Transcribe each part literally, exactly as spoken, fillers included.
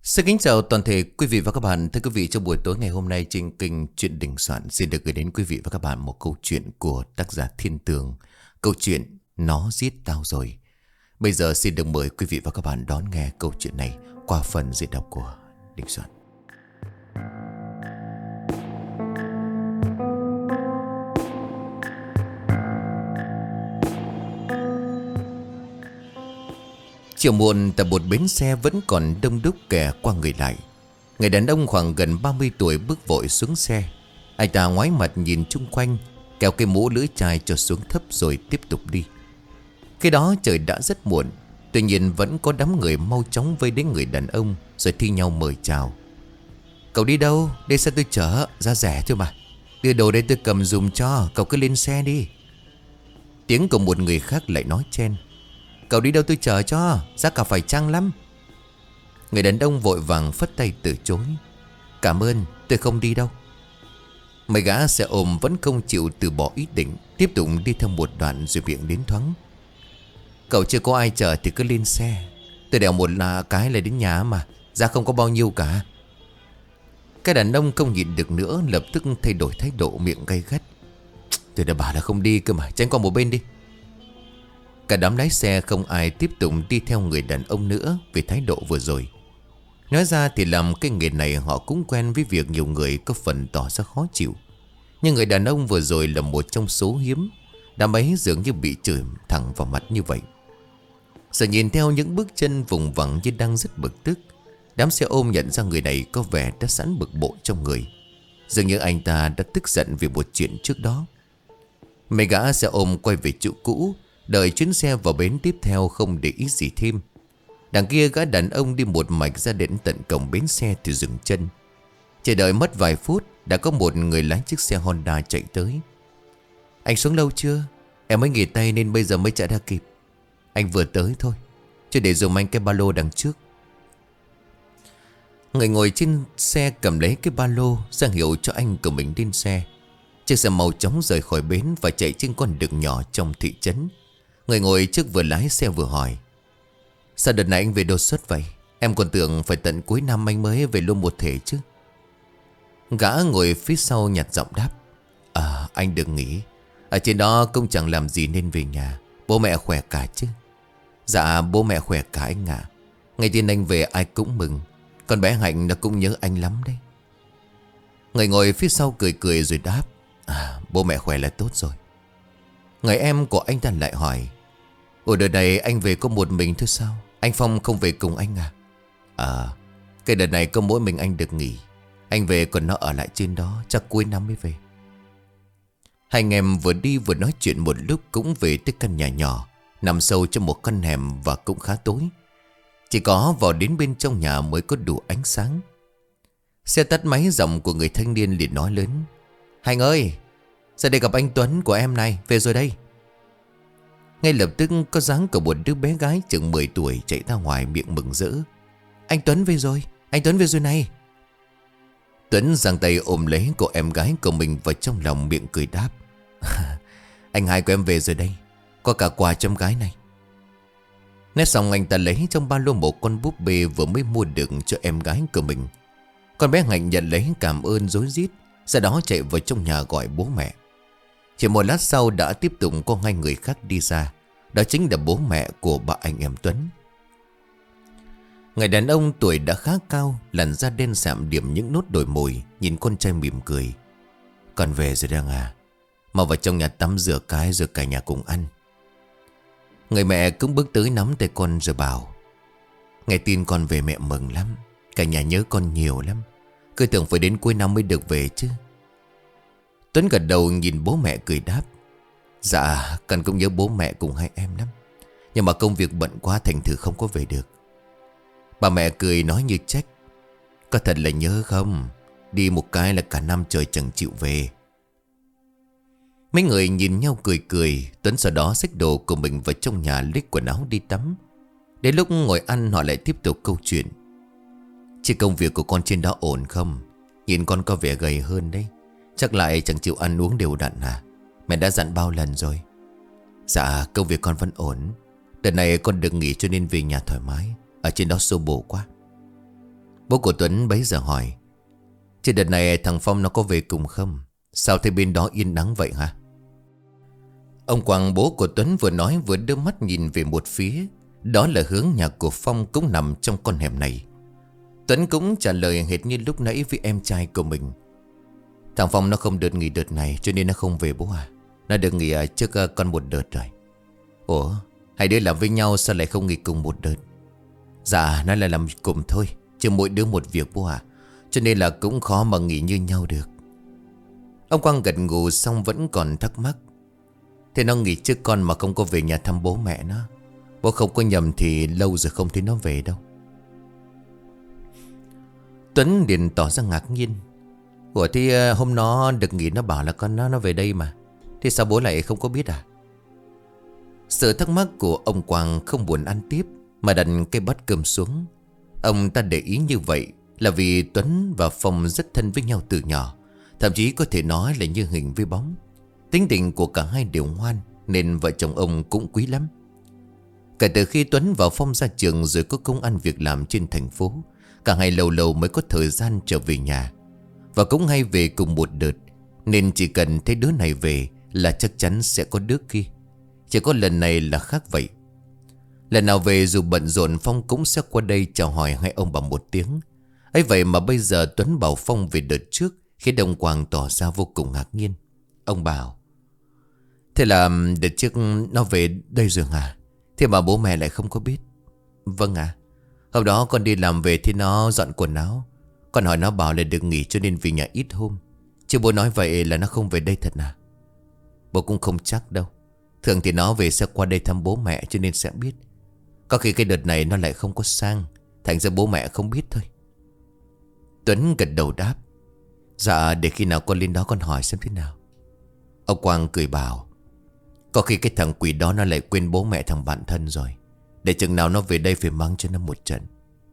Xin kính chào toàn thể quý vị và các bạn. Thưa quý vị, trong buổi tối ngày hôm nay trên kênh Chuyện Đình Soạn xin được gửi đến quý vị và các bạn một câu chuyện của tác giả Thiên Tường. Câu chuyện Nó Giết Tao Rồi. Bây giờ xin được mời quý vị và các bạn đón nghe câu chuyện này qua phần diễn đọc của Đình Soạn. Chiều muộn tại một bến xe vẫn còn đông đúc kẻ qua người lại. Người đàn ông khoảng gần ba mươi tuổi bước vội xuống xe. Anh ta ngoái mặt nhìn chung quanh, kéo cái mũ lưỡi chai cho xuống thấp rồi tiếp tục đi. Khi đó trời đã rất muộn, tuy nhiên vẫn có đám người mau chóng vây đến người đàn ông rồi thi nhau mời chào. Cậu đi đâu? Đây xe tôi chở, giá rẻ thôi mà. Đưa đồ đây tôi cầm dùm cho, cậu cứ lên xe đi. Tiếng của một người khác lại nói chen. Cậu đi đâu tôi chở cho, giá cả phải chăng lắm. Người đàn ông vội vàng phất tay từ chối. Cảm ơn, tôi không đi đâu. Mấy gã xe ôm vẫn không chịu từ bỏ ý định, tiếp tục đi theo một đoạn rồi miệng đến thoáng. Cậu chưa có ai chở thì cứ lên xe, tôi đèo một là cái lại đến nhà mà, giá không có bao nhiêu cả. Cái đàn ông không nhịn được nữa, lập tức thay đổi thái độ, miệng gay gắt. Tôi đã bảo là không đi cơ mà, tránh qua một bên đi. Cả đám lái xe không ai tiếp tục đi theo người đàn ông nữa vì thái độ vừa rồi. Nói ra thì làm cái nghề này họ cũng quen với việc nhiều người có phần tỏ ra khó chịu. Nhưng người đàn ông vừa rồi là một trong số hiếm. Đám ấy dường như bị chửi thẳng vào mặt như vậy. Giờ nhìn theo những bước chân vùng vằng như đang rất bực tức, đám xe ôm nhận ra người này có vẻ đã sẵn bực bội trong người. Dường như anh ta đã tức giận vì một chuyện trước đó. Mấy gã xe ôm quay về chỗ cũ, đợi chuyến xe vào bến tiếp theo không để ý gì thêm. Đằng kia gã đàn ông đi một mạch ra đến tận cổng bến xe thì dừng chân. Chờ đợi mất vài phút, đã có một người lái chiếc xe Honda chạy tới. Anh xuống lâu chưa? Em mới nghỉ tay nên bây giờ mới chạy ra kịp. Anh vừa tới thôi, chứ để dùm anh cái ba lô đằng trước. Người ngồi trên xe cầm lấy cái ba lô, ra hiệu cho anh của mình lên xe. Chiếc xe mau chóng rời khỏi bến và chạy trên con đường nhỏ trong thị trấn. Người ngồi trước vừa lái xe vừa hỏi. Sao đợt này anh về đột xuất vậy? Em còn tưởng phải tận cuối năm anh mới về luôn một thể chứ. Gã ngồi phía sau nhặt giọng đáp. À, anh đừng nghĩ. Ở trên đó cũng chẳng làm gì nên về nhà. Bố mẹ khỏe cả chứ? Dạ bố mẹ khỏe cả anh ạ. Ngày tin anh về ai cũng mừng. Con bé Hạnh nó cũng nhớ anh lắm đấy. Người ngồi phía sau cười cười rồi đáp. À, bố mẹ khỏe là tốt rồi. Người em của anh ta lại hỏi. Ủa đợt này anh về có một mình thôi sao? Anh Phong không về cùng anh à? À, cái đợt này có mỗi mình anh được nghỉ. Anh về còn nó ở lại trên đó, chắc cuối năm mới về. Hai anh em vừa đi vừa nói chuyện một lúc cũng về tới căn nhà nhỏ, nằm sâu trong một căn hẻm và cũng khá tối. Chỉ có vào đến bên trong nhà mới có đủ ánh sáng. Xe tắt máy, giọng của người thanh niên liền nói lớn. Hành ơi, ra đây gặp anh Tuấn của em này, về rồi đây. Ngay lập tức có dáng của một đứa bé gái chừng mười tuổi chạy ra ngoài, miệng mừng rỡ. Anh Tuấn về rồi, anh Tuấn về rồi này. Tuấn giang tay ôm lấy cô em gái của mình vào trong lòng, miệng cười đáp. Anh hai của em về rồi đây, có cả quà cho em gái này. Nói xong anh ta lấy trong ba lô một con búp bê vừa mới mua được cho em gái của mình. Con bé Hạnh nhận lấy cảm ơn rối rít, sau đó chạy vào trong nhà gọi bố mẹ. Chỉ một lát sau đã tiếp tục có hai người khác đi ra. Đó chính là bố mẹ của ba anh em Tuấn. Người đàn ông tuổi đã khá cao, làn da đen sạm điểm những nốt đồi mồi, nhìn con trai mỉm cười. Con về rồi đang à? Mau vào trong nhà tắm rửa cái rồi cả nhà cùng ăn. Người mẹ cũng bước tới nắm tay con rồi bảo. Nghe tin con về mẹ mừng lắm. Cả nhà nhớ con nhiều lắm. Cứ tưởng phải đến cuối năm mới được về chứ. Tuấn gật đầu nhìn bố mẹ cười đáp. Dạ con cũng nhớ bố mẹ cùng hai em lắm. Nhưng mà công việc bận quá thành thử không có về được. Bà mẹ cười nói như trách. Có thật là nhớ không? Đi một cái là cả năm trời chẳng chịu về. Mấy người nhìn nhau cười cười. Tuấn sau đó xách đồ của mình vào trong nhà lấy quần áo đi tắm. Đến lúc ngồi ăn họ lại tiếp tục câu chuyện. Chứ công việc của con trên đó ổn không? Nhìn con có vẻ gầy hơn đấy. Chắc lại chẳng chịu ăn uống đều đặn à? Mẹ đã dặn bao lần rồi. Dạ công việc con vẫn ổn. Đợt này con được nghỉ cho nên về nhà thoải mái. Ở trên đó xô bồ quá. Bố của Tuấn bấy giờ hỏi: Chứ đợt này thằng Phong nó có về cùng không? Sao thế bên đó yên ắng vậy hả? Ông Quang bố của Tuấn vừa nói vừa đưa mắt nhìn về một phía. Đó là hướng nhà của Phong cũng nằm trong con hẻm này. Tuấn cũng trả lời hệt như lúc nãy với em trai của mình. Thằng Phong nó không được nghỉ đợt này cho nên nó không về bố à. Nó được nghỉ trước con một đợt rồi. Ủa, hai đứa làm với nhau sao lại không nghỉ cùng một đợt? Dạ, nó là làm cùng thôi, chứ mỗi đứa một việc bố à. Cho nên là cũng khó mà nghỉ như nhau được. Ông Quang gật gù xong vẫn còn thắc mắc. Thế nó nghỉ trước con mà không có về nhà thăm bố mẹ nó. Bố không có nhầm thì lâu rồi không thấy nó về đâu. Tuấn liền tỏ ra ngạc nhiên. Ủa thì hôm nó được nghỉ nó bảo là con nó nó về đây mà. Thế sao bố lại không có biết à? Sự thắc mắc của ông Quang không buồn ăn tiếp mà đặt cây bát cơm xuống. Ông ta để ý như vậy là vì Tuấn và Phong rất thân với nhau từ nhỏ. Thậm chí có thể nói là như hình với bóng. Tính tình của cả hai đều ngoan nên vợ chồng ông cũng quý lắm. Kể từ khi Tuấn và Phong ra trường rồi có công ăn việc làm trên thành phố, cả hai lâu lâu mới có thời gian trở về nhà. Và cũng hay về cùng một đợt, nên chỉ cần thấy đứa này về là chắc chắn sẽ có đứa kia. Chỉ có lần này là khác vậy. Lần nào về dù bận rộn Phong cũng sẽ qua đây chào hỏi hai ông bằng một tiếng. Ấy vậy mà bây giờ Tuấn bảo Phong về đợt trước khiến ông Quang tỏ ra vô cùng ngạc nhiên. Ông bảo: Thế là đợt trước nó về đây rồi à? Thế mà bố mẹ lại không có biết. Vâng ạ. À, hôm đó con đi làm về thì nó dọn quần áo. Con hỏi nó bảo là được nghỉ cho nên về nhà ít hôm. Chứ bố nói vậy là nó không về đây thật à? Bố cũng không chắc đâu. Thường thì nó về sẽ qua đây thăm bố mẹ cho nên sẽ biết. Có khi cái đợt này nó lại không có sang, thành ra bố mẹ không biết thôi. Tuấn gật đầu đáp: Dạ, để khi nào con lên đó con hỏi xem thế nào. Ông Quang cười bảo: Có khi cái thằng quỷ đó nó lại quên bố mẹ thằng bạn thân rồi. Để chừng nào nó về đây phải mắng cho nó một trận.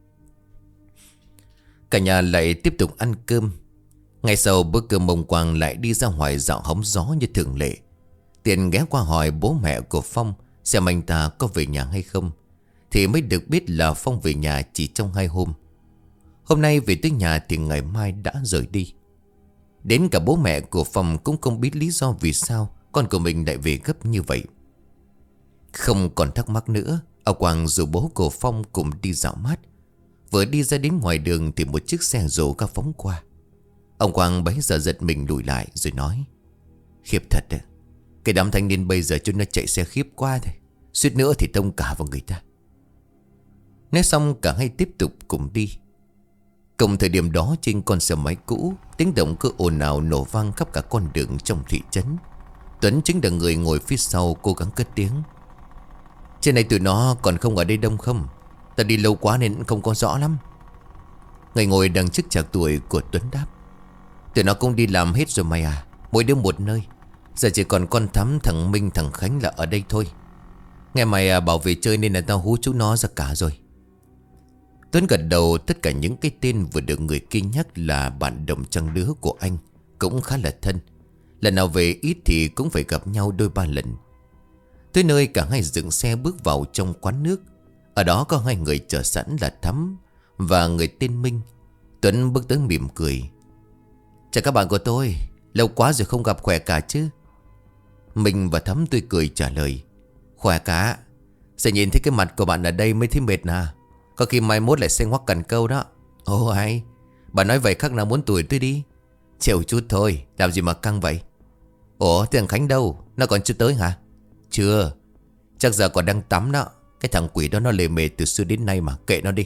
Cả nhà lại tiếp tục ăn cơm. Ngay sau bữa cơm ông Quang lại đi ra ngoài dạo hóng gió như thường lệ. Tiện ghé qua hỏi bố mẹ của Phong xem anh ta có về nhà hay không. Thì mới được biết là Phong về nhà chỉ trong hai hôm. Hôm nay về tới nhà thì ngày mai đã rời đi. Đến cả bố mẹ của Phong cũng không biết lý do vì sao con của mình lại về gấp như vậy. Không còn thắc mắc nữa, ông Quang rủ bố của Phong cùng đi dạo mát. Vừa đi ra đến ngoài đường thì một chiếc xe rồ ga phóng qua. Ông Quang bấy giờ giật mình lùi lại rồi nói: Khiếp thật đấy. Cái đám thanh niên bây giờ cho nó chạy xe khiếp quá thôi. Suýt nữa thì tông cả vào người ta. Nói xong cả hai tiếp tục cùng đi. Cùng thời điểm đó trên con xe máy cũ, tiếng động cứ ồn ào nổ vang khắp cả con đường trong thị trấn. Tuấn chính là người ngồi phía sau cố gắng cất tiếng: Trên này tụi nó còn không ở đây đông không? Ta đi lâu quá nên không có rõ lắm. Người ngồi đằng trước chạc tuổi của Tuấn đáp: Tụi nó cũng đi làm hết rồi mày à. Mỗi đứa một nơi. Giờ chỉ còn con Thắm, thằng Minh, thằng Khánh là ở đây thôi. Nghe mày à, bảo về chơi nên là tao hú chúng nó ra cả rồi. Tuấn gật đầu. Tất cả những cái tên vừa được người kia nhắc là bạn đồng trang lứa của anh cũng khá là thân. Lần nào về ít thì cũng phải gặp nhau đôi ba lần. Tới nơi cả hai dựng xe bước vào trong quán nước. Ở đó có hai người chờ sẵn là Thắm và người tên Minh. Tuấn bước tới mỉm cười: Chào các bạn của tôi. Lâu quá rồi không gặp, khỏe cả chứ? Minh và Thắm tươi cười trả lời: Khỏe cả. Giờ nhìn thấy cái mặt của bạn ở đây mới thấy mệt à. Có khi mai mốt lại xanh hoắc cần câu đó. Ồ hay. Bà nói vậy khác nào muốn tuổi tôi đi. Chịu chút thôi, làm gì mà căng vậy? Ủa thế thằng Khánh đâu? Nó còn chưa tới hả? Chưa. Chắc giờ còn đang tắm đó. Cái thằng quỷ đó nó lề mề từ xưa đến nay mà, kệ nó đi.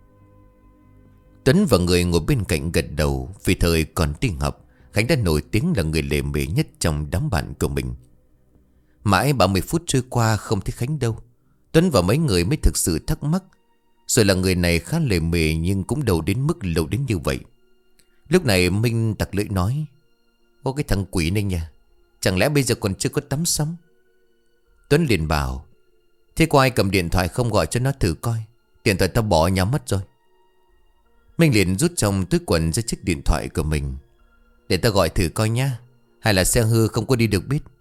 Tuấn và người ngồi bên cạnh gật đầu. Vì thời còn đi học, Khánh đã nổi tiếng là người lề mề nhất trong đám bạn của mình. Mãi ba mươi phút trôi qua không thấy Khánh đâu. Tuấn và mấy người mới thực sự thắc mắc. Rồi là người này khá lề mề nhưng cũng đâu đến mức lâu đến như vậy. Lúc này Minh tặc lưỡi nói: Ô cái thằng quỷ này nha, chẳng lẽ bây giờ còn chưa có tắm xong? Tuấn liền bảo: Thế có ai cầm điện thoại không gọi cho nó thử coi? Điện thoại tao bỏ ở nhà mất rồi. Minh liền rút trong túi quần ra chiếc điện thoại của mình: Để tao gọi thử coi nha. Hay là xe hư không có đi được biết.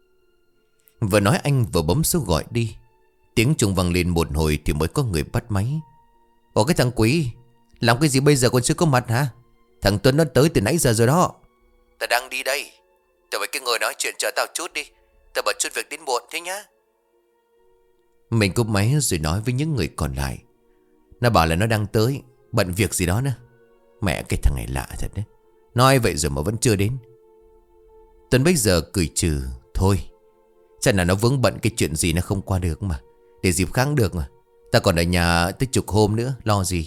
Vừa nói anh vừa bấm số gọi đi. Tiếng chuông vang lên một hồi thì mới có người bắt máy. Ủa cái thằng quý, Làm cái gì bây giờ còn chưa có mặt hả? Thằng Tuấn nó tới từ nãy giờ rồi đó. Ta đang đi đây. Tao phải cái ngồi nói chuyện chờ tao chút đi. Tao bật chút việc đến muộn thế nhá. Mình cúp máy rồi nói với những người còn lại. Nó bảo là nó đang tới, bận việc gì đó nữa. Mẹ, cái thằng này lạ thật đấy. Nói vậy rồi mà vẫn chưa đến. Tuấn bây giờ cười trừ. Thôi, chắc là nó vướng bận cái chuyện gì nó không qua được mà. Để dịp khác được mà. Ta còn ở nhà tới chục hôm nữa, lo gì.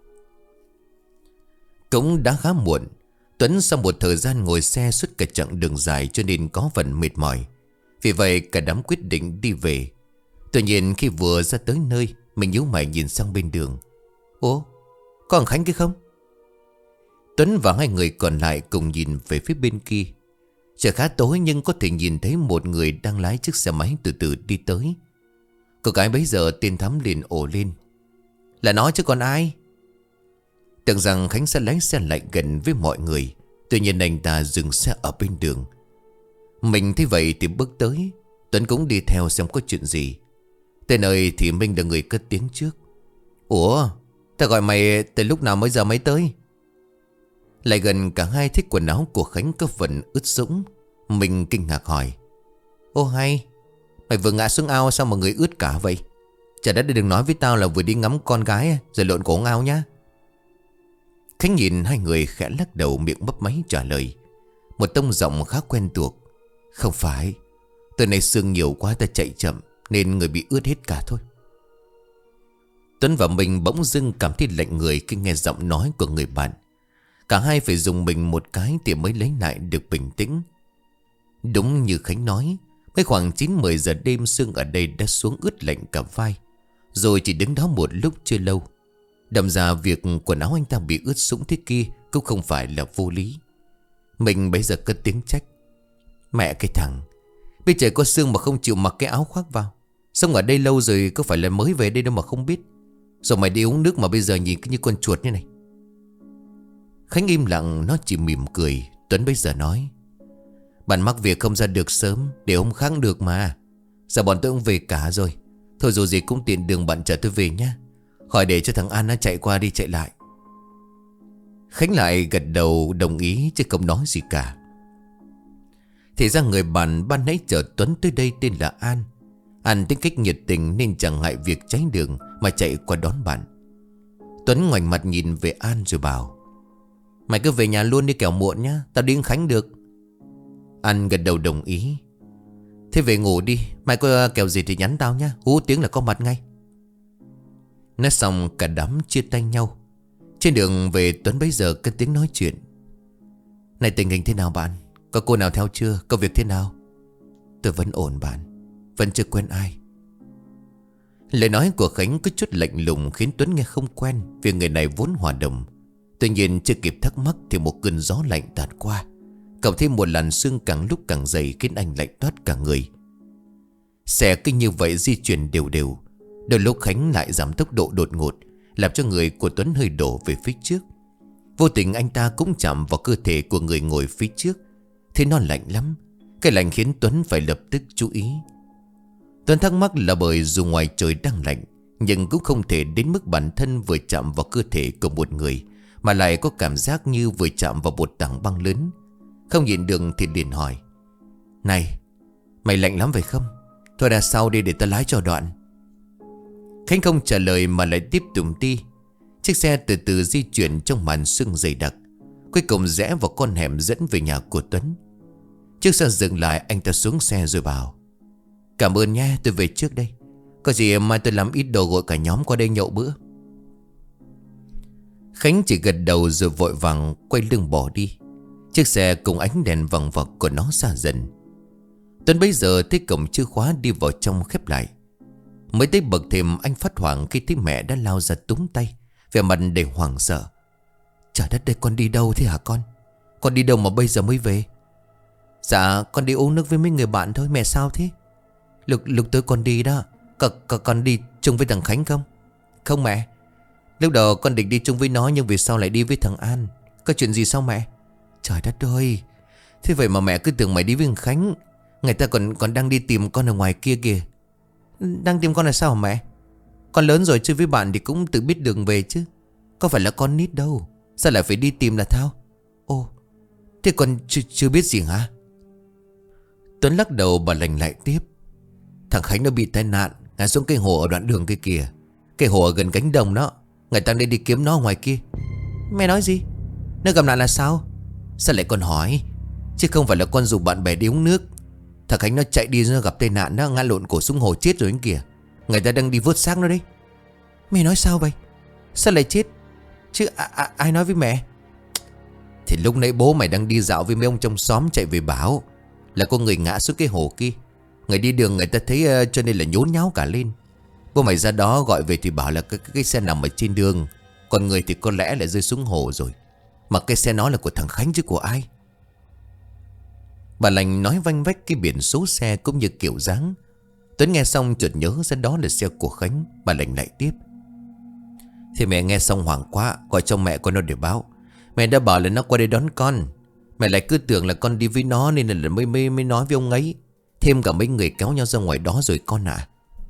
Cũng đã khá muộn. Tuấn sau một thời gian ngồi xe suốt cả chặng đường dài cho nên có phần mệt mỏi. Vì vậy cả đám quyết định đi về. Tuy nhiên khi vừa ra tới nơi, mình nhíu mày nhìn sang bên đường. Ủa, có thằng Khánh kia không? Tuấn và hai người còn lại cùng nhìn về phía bên kia. Trời khá tối nhưng có thể nhìn thấy một người đang lái chiếc xe máy từ từ đi tới. Cô gái bấy giờ tên Thắm liền ồ lên. Là nó chứ còn ai? Tưởng rằng Khánh sẽ lái xe lại gần với mọi người. Tuy nhiên anh ta dừng xe ở bên đường. Mình thấy vậy thì bước tới. Tuấn cũng đi theo xem có chuyện gì. Tới nơi thì Minh là người cất tiếng trước. Ủa, ta gọi mày từ lúc nào mới giờ mới tới? Lại gần cả hai thích quần áo của Khánh có phần ướt sũng. Mình kinh ngạc hỏi. Ô hay, mày vừa ngã xuống ao sao mà người ướt cả vậy? Chả đã đừng nói với tao là vừa đi ngắm con gái rồi lộn cổ ao nhá. Khánh nhìn hai người khẽ lắc đầu, miệng mấp máy trả lời. Một tông giọng khá quen thuộc. Không phải, từ này sương nhiều quá ta chạy chậm nên người bị ướt hết cả thôi. Tuấn và mình bỗng dưng cảm thấy lạnh người khi nghe giọng nói của người bạn. Cả hai phải dùng mình một cái thì mới lấy lại được bình tĩnh. Đúng như Khánh nói, mới khoảng chín mười giờ đêm sương ở đây đã xuống ướt lạnh cả vai. Rồi chỉ đứng đó một lúc chưa lâu. Đâm ra việc quần áo anh ta bị ướt sũng thế kia cũng không phải là vô lý. Mình bây giờ cất tiếng trách. Mẹ cái thằng, bây trời có sương mà không chịu mặc cái áo khoác vào. Sống ở đây lâu rồi có phải là mới về đây đâu mà không biết. Rồi mày đi uống nước mà bây giờ nhìn cứ như con chuột như này. Khánh im lặng, nó chỉ mỉm cười. Tuấn bây giờ nói. Bạn mắc việc không ra được sớm, để hôm khác được mà. Giờ bọn tôi cũng về cả rồi. Thôi dù gì cũng tiện đường bạn chở tôi về nhá. Khỏi để cho thằng An nó chạy qua đi chạy lại. Khánh lại gật đầu đồng ý chứ không nói gì cả. Thì ra người bạn ban nãy chở Tuấn tới đây tên là An. An tính cách nhiệt tình nên chẳng ngại việc tránh đường mà chạy qua đón bạn. Tuấn ngoảnh mặt nhìn về An rồi bảo. Mày cứ về nhà luôn đi kẻo muộn nhá. Tao đi với Khánh được. An gật đầu đồng ý. Thế về ngủ đi. Mày có kẹo gì thì nhắn tao nhá. Hú tiếng là có mặt ngay. Nói xong cả đám chia tay nhau. Trên đường về Tuấn bấy giờ cất tiếng nói chuyện. Này, tình hình thế nào bạn? Có cô nào theo chưa? Công việc thế nào? Tôi vẫn ổn bạn. Vẫn chưa quen ai. Lời nói của Khánh có chút lạnh lùng khiến Tuấn nghe không quen. Vì người này vốn hòa đồng. Tuy nhiên chưa kịp thắc mắc thì một cơn gió lạnh tạt qua. Cộng thêm một làn sương càng lúc càng dày khiến anh lạnh toát cả người. Xe cứ như vậy di chuyển đều đều. Đôi lúc Khánh lại giảm tốc độ đột ngột, làm cho người của Tuấn hơi đổ về phía trước. Vô tình anh ta cũng chạm vào cơ thể của người ngồi phía trước. Thế nó lạnh lắm. Cái lạnh khiến Tuấn phải lập tức chú ý. Tuấn thắc mắc là bởi dù ngoài trời đang lạnh, nhưng cũng không thể đến mức bản thân vừa chạm vào cơ thể của một người mà lại có cảm giác như vừa chạm vào một tảng băng lớn. Không nhìn đường thì liền hỏi. Này, mày lạnh lắm phải không? Thôi đã sau đi để ta lái cho đoạn. Khánh không trả lời mà lại tiếp tục đi. Chiếc xe từ từ di chuyển trong màn sương dày đặc. Cuối cùng rẽ vào con hẻm dẫn về nhà của Tuấn. Chiếc xe dừng lại, anh ta xuống xe rồi bảo. Cảm ơn nha, tôi về trước đây. Có gì mai tôi làm ít đồ gọi cả nhóm qua đây nhậu bữa. Khánh chỉ gật đầu rồi vội vàng quay lưng bỏ đi. Chiếc xe cùng ánh đèn vằng vặc của nó xa dần. Tuấn bấy giờ thấy cổng chìa khóa đi vào trong khép lại. Mới tới bậc thềm anh phát hoảng khi thấy mẹ đã lao ra túm tay, vẻ mặt đầy hoảng sợ. Trời đất ơi, con đi đâu thế hả con? Con đi đâu mà bây giờ mới về? Dạ con đi uống nước với mấy người bạn thôi. Mẹ sao thế? Lúc, lúc tới con đi đó C -c Con đi chung với thằng Khánh không? Không mẹ. Lúc đầu con định đi chung với nó, nhưng vì sao lại đi với thằng An? Có chuyện gì sao mẹ? Trời đất ơi, thế vậy mà mẹ cứ tưởng mày đi với thằng Khánh. Người ta còn còn đang đi tìm con ở ngoài kia kìa. Đang tìm con là sao hả mẹ? Con lớn rồi chơi với bạn thì cũng tự biết đường về chứ. Có phải là con nít đâu. Sao lại phải đi tìm là Thao? Ồ, thế con chưa, chưa biết gì hả? Tuấn lắc đầu. Bà Lành lại tiếp. Thằng Khánh nó bị tai nạn, ngã xuống cây hồ ở đoạn đường kia kìa. Cây hồ ở gần cánh đồng đó. Người ta đi đi kiếm nó ngoài kia. Mẹ nói gì? Nó gặp nạn là sao? Sao lại còn hỏi? Chứ không phải là con rủ bạn bè đi uống nước. Thằng Khánh nó chạy đi, nó gặp tai nạn, nó ngã lộn cổ xuống hồ chết rồi anh kìa. Người ta đang đi vớt xác nó đấy. Mẹ nói sao vậy? Sao lại chết? Chứ à, à, ai nói với mẹ? Thì lúc nãy bố mày đang đi dạo với mấy ông trong xóm chạy về báo là có người ngã xuống cái hồ kia. Người đi đường người ta thấy uh, cho nên là nhốn nháo cả lên. Bố mày ra đó gọi về thì bảo là cái, cái, cái xe nằm ở trên đường. Còn người thì có lẽ là rơi xuống hồ rồi. Mà cái xe nó là của thằng Khánh chứ của ai. Bà Lành nói vanh vách cái biển số xe cũng như kiểu dáng. Tuấn nghe xong chợt nhớ ra đó là xe của Khánh. Bà Lành lại tiếp. Thì mẹ nghe xong hoảng quá, gọi cho mẹ con nó để báo. Mẹ đã bảo là nó qua đây đón con. Mẹ lại cứ tưởng là con đi với nó nên là mới, mới, mới nói với ông ấy. Thêm cả mấy người kéo nhau ra ngoài đó rồi con à.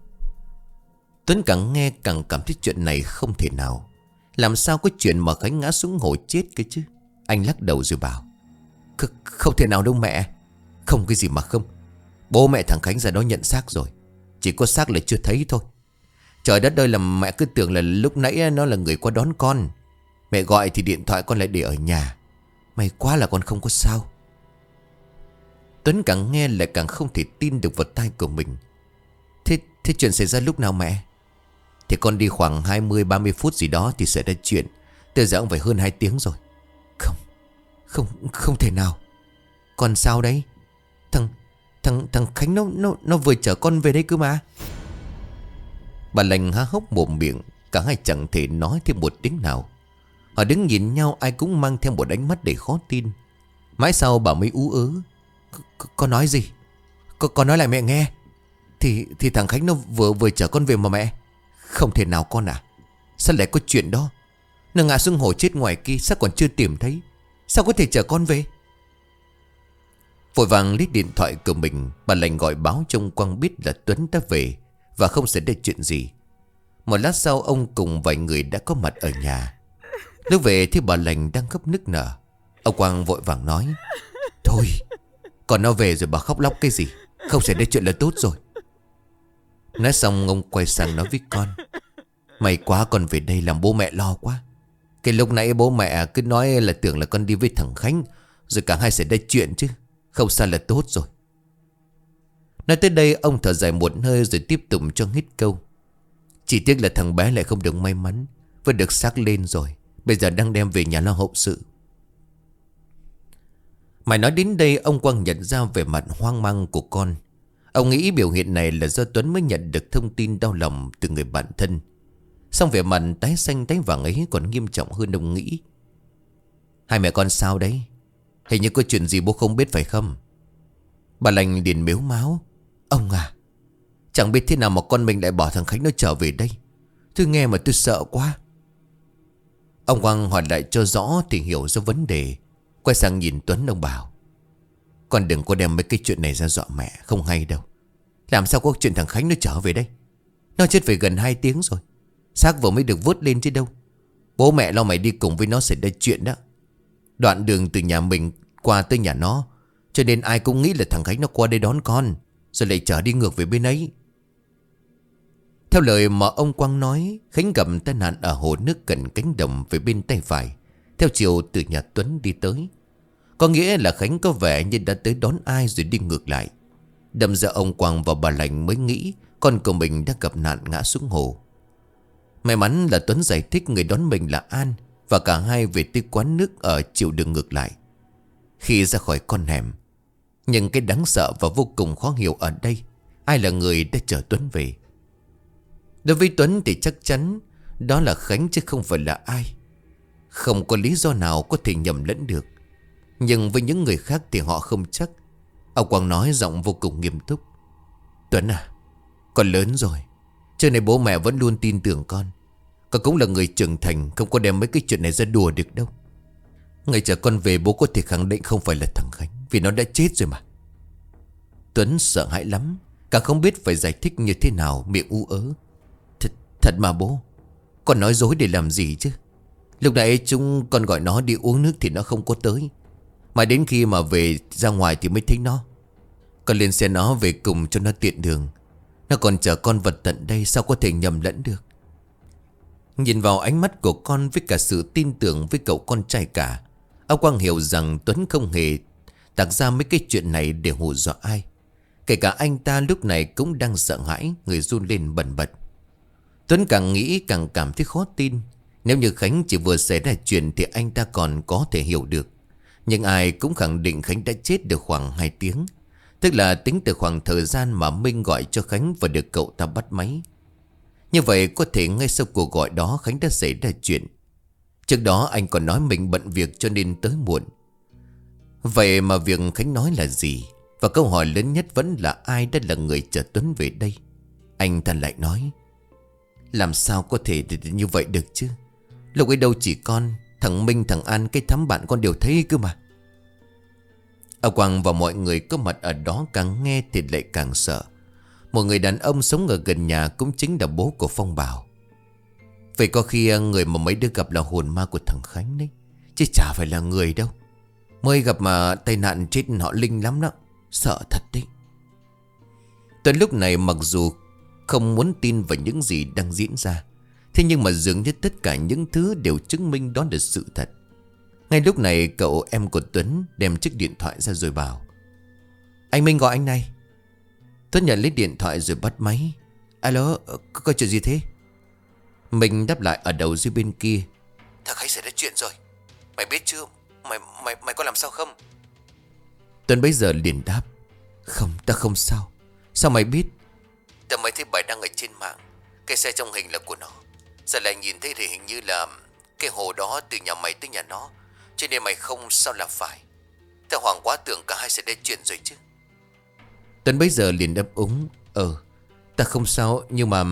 Tuấn càng nghe càng cảm thấy chuyện này không thể nào. Làm sao có chuyện mà Khánh ngã xuống hồ chết cơ chứ. Anh lắc đầu rồi bảo. Không thể nào đâu mẹ. Không cái gì mà không. Bố mẹ thằng Khánh ra đó nhận xác rồi. Chỉ có xác là chưa thấy thôi. Trời đất ơi, là mẹ cứ tưởng là lúc nãy nó là người qua đón con. Mẹ gọi thì điện thoại con lại để ở nhà. May quá là con không có sao. Tuấn càng nghe lại càng không thể tin được vào tai của mình. Thế, thế chuyện xảy ra lúc nào mẹ? Thì con đi khoảng hai mươi ba mươi phút gì đó thì xảy ra chuyện. Tới giờ cũng phải hơn hai tiếng rồi. Không, không, không thể nào. Con sao đấy? Thằng, thằng, thằng Khánh nó, nó, nó vừa chở con về đây cơ mà. Bà Lành há hốc mồm miệng. Cả hai chẳng thể nói thêm một tiếng nào. Họ đứng nhìn nhau, ai cũng mang theo một ánh mắt đầy khó tin. Mãi sau bà mới ú ớ. Con nói gì? Con, con nói lại mẹ nghe. Thì thì thằng Khánh nó vừa vừa chở con về mà mẹ. Không thể nào con à. Sao lại có chuyện đó? Nó ngã xuống hồ chết ngoài kia, sao còn chưa tìm thấy? Sao có thể chở con về? Vội vàng lấy điện thoại của mình, bà Lành gọi báo cho ông Quang biết là Tuấn đã về và không xảy ra chuyện gì. Một lát sau ông cùng vài người đã có mặt ở nhà. Lúc về thì bà Lành đang khóc nức nở. Ông Quang vội vàng nói. Thôi, còn nó về rồi bà khóc lóc cái gì? Không xảy ra chuyện là tốt rồi. Nói xong ông quay sang nói với con. May quá con về đây, làm bố mẹ lo quá. Cái lúc nãy bố mẹ cứ nói là tưởng là con đi với thằng Khánh, rồi cả hai xảy ra chuyện chứ. Không sao là tốt rồi. Nói tới đây ông thở dài một hơi rồi tiếp tục cho hít câu. Chỉ tiếc là thằng bé lại không được may mắn. Vẫn được xác lên rồi. Bây giờ đang đem về nhà lo hậu sự. Mày nói đến đây ông Quang nhận ra vẻ mặt hoang mang của con. Ông nghĩ biểu hiện này là do Tuấn mới nhận được thông tin đau lòng từ người bạn thân. Song vẻ mặt tái xanh tái vàng ấy còn nghiêm trọng hơn ông nghĩ. Hai mẹ con sao đấy? Hình như có chuyện gì bố không biết phải không? Bà Lành liền mếu máo. Ông à, chẳng biết thế nào mà con mình lại bỏ thằng Khánh nó trở về đây. Tôi nghe mà tôi sợ quá. Ông Quang hỏi lại cho rõ thì hiểu ra vấn đề. Quay sang nhìn Tuấn ông bảo. Con đừng có đem mấy cái chuyện này ra dọa mẹ. Không hay đâu. Làm sao có chuyện thằng Khánh nó trở về đây? Nó chết về gần hai tiếng rồi. Xác vừa mới được vớt lên chứ đâu. Bố mẹ lo mày đi cùng với nó xảy ra chuyện đó. Đoạn đường từ nhà mình qua tới nhà nó, cho nên ai cũng nghĩ là thằng Khánh nó qua đây đón con, rồi lại trở đi ngược về bên ấy. Theo lời mà ông Quang nói, Khánh gặp tai nạn ở hồ nước gần cánh đồng về bên tay phải, theo chiều từ nhà Tuấn đi tới. Có nghĩa là Khánh có vẻ như đã tới đón ai rồi đi ngược lại. Đâm ra ông Quang và bà Lành mới nghĩ con của mình đã gặp nạn ngã xuống hồ. May mắn là Tuấn giải thích người đón mình là An, và cả hai về tới quán nước ở chiều đường ngược lại. Khi ra khỏi con hẻm, nhưng cái đáng sợ và vô cùng khó hiểu ở đây, ai là người đã chở Tuấn về? Đối với Tuấn thì chắc chắn đó là Khánh chứ không phải là ai. Không có lý do nào có thể nhầm lẫn được. Nhưng với những người khác thì họ không chắc. Ông Quang nói giọng vô cùng nghiêm túc. Tuấn à, con lớn rồi, trước này bố mẹ vẫn luôn tin tưởng con. Con cũng là người trưởng thành, không có đem mấy cái chuyện này ra đùa được đâu. Ngày chở con về bố có thể khẳng định không phải là thằng Khánh, vì nó đã chết rồi mà. Tuấn sợ hãi lắm, càng không biết phải giải thích như thế nào, miệng ú ớ. Thật, thật mà bố, con nói dối để làm gì chứ? Lúc nãy chúng con gọi nó đi uống nước thì nó không có tới. Mà đến khi mà về ra ngoài thì mới thấy nó. Con lên xe nó về cùng cho nó tiện đường. Nó còn chở con vật tận đây, sao có thể nhầm lẫn được. Nhìn vào ánh mắt của con với cả sự tin tưởng với cậu con trai cả, ông Quang hiểu rằng Tuấn không hề đặt ra mấy cái chuyện này để hù dọa ai. Kể cả anh ta lúc này cũng đang sợ hãi, người run lên bần bật. Tuấn càng nghĩ càng cảm thấy khó tin. Nếu như Khánh chỉ vừa xảy ra chuyện thì anh ta còn có thể hiểu được. Nhưng ai cũng khẳng định Khánh đã chết được khoảng hai tiếng. Tức là tính từ khoảng thời gian mà Minh gọi cho Khánh và được cậu ta bắt máy. Như vậy có thể ngay sau cuộc gọi đó Khánh đã xảy ra chuyện. Trước đó anh còn nói mình bận việc cho nên tới muộn. Vậy mà việc Khánh nói là gì? Và câu hỏi lớn nhất vẫn là ai đã là người chở Tuấn về đây? Anh ta lại nói, làm sao có thể như vậy được chứ? Lúc ấy đâu chỉ con, thằng Minh, thằng An, cái thắm bạn con đều thấy cơ mà. Ông Quang và mọi người có mặt ở đó càng nghe thì lại càng sợ. Một người đàn ông sống ở gần nhà cũng chính là bố của Phong bảo. Vậy có khi người mà mấy đứa gặp là hồn ma của thằng Khánh đấy, chứ chả phải là người đâu. Mới gặp mà tai nạn chết họ linh lắm đó. Sợ thật đấy. Tuấn lúc này mặc dù không muốn tin vào những gì đang diễn ra, thế nhưng mà dường như tất cả những thứ đều chứng minh đó là sự thật. Ngay lúc này cậu em của Tuấn đem chiếc điện thoại ra rồi bảo, anh Minh gọi anh này. Tuấn nhận lấy điện thoại rồi bắt máy. Alo, có, có chuyện gì thế? Mình đáp lại ở đầu dưới bên kia. Thằng Khánh xảy ra chuyện rồi. Mày biết chưa? Mày mày mày có làm sao không? Tuấn bấy giờ liền đáp, không, ta không sao. Sao mày biết? Ta mới thấy bài đăng ở trên mạng. Cái xe trong hình là của nó. Giờ lại nhìn thấy thì hình như là cái hồ đó từ nhà mày tới nhà nó, cho nên mày không sao là phải. Ta hoảng quá tưởng cả hai sẽ đến chuyện rồi chứ. Tuấn bấy giờ liền đáp úng, Ờ ta không sao. Nhưng mà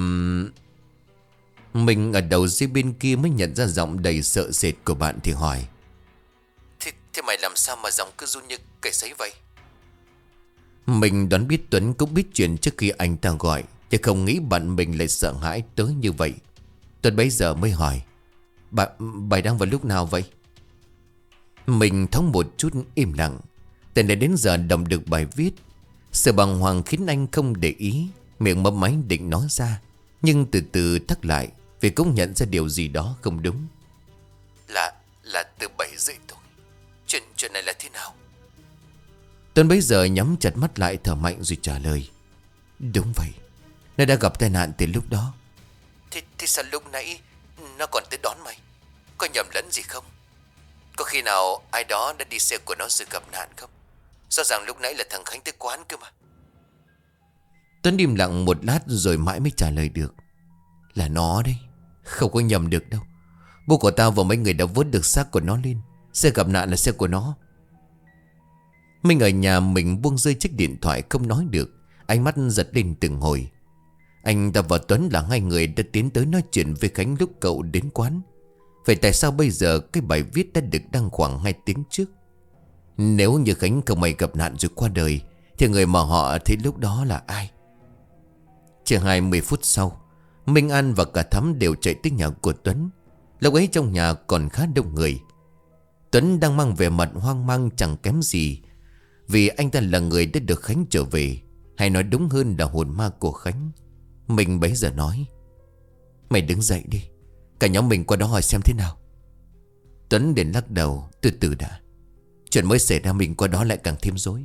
mình ở đầu dưới bên kia mới nhận ra giọng đầy sợ sệt của bạn thì hỏi, Thế, thế mày làm sao mà giọng cứ run như cây sấy vậy? Mình đoán biết Tuấn cũng biết chuyện trước khi anh ta gọi, chứ không nghĩ bạn mình lại sợ hãi tới như vậy. Tuấn bấy giờ mới hỏi, Bà, bài đăng vào lúc nào vậy? Mình thống một chút im lặng. Từ nãy đến giờ đọc được bài viết. Sự bàng hoàng khiến anh không để ý, miệng mấp máy định nói ra, nhưng từ từ thắt lại vì cũng nhận ra điều gì đó không đúng. Là, là từ bảy rưỡi tối. Chuyện, chuyện này là thế nào? Tuấn bấy giờ nhắm chặt mắt lại thở mạnh rồi trả lời, đúng vậy, nó đã gặp tai nạn từ lúc đó. Thế, thế sao lúc nãy nó còn tới đón mày? Có nhầm lẫn gì không? Có khi nào ai đó đã đi xe của nó rồi gặp nạn không? Rõ ràng lúc nãy là thằng Khánh tới quán cơ mà. Tuấn im lặng một lát rồi mãi mới trả lời được, là nó đấy, không có nhầm được đâu. Bố của tao và mấy người đã vớt được xác của nó lên. Xe gặp nạn là xe của nó. Mình ở nhà mình buông rơi chiếc điện thoại không nói được, ánh mắt giật lên từng hồi. Anh ta và Tuấn là hai người đã tiến tới nói chuyện với Khánh lúc cậu đến quán. Vậy tại sao bây giờ cái bài viết đã được đăng khoảng hai tiếng trước? Nếu như Khánh không may gặp nạn rồi qua đời thì người mà họ thấy lúc đó là ai? Chỉ hai mươi phút sau, Minh An và cả Thắm đều chạy tới nhà của Tuấn. Lúc ấy trong nhà còn khá đông người. Tuấn đang mang vẻ mặt hoang mang chẳng kém gì, vì anh ta là người đã được Khánh trở về, hay nói đúng hơn là hồn ma của Khánh. Mình bấy giờ nói, mày đứng dậy đi, cả nhóm mình qua đó hỏi xem thế nào. Tuấn đến lắc đầu, từ từ đã. Chuyện mới xảy ra mình qua đó lại càng thêm rối.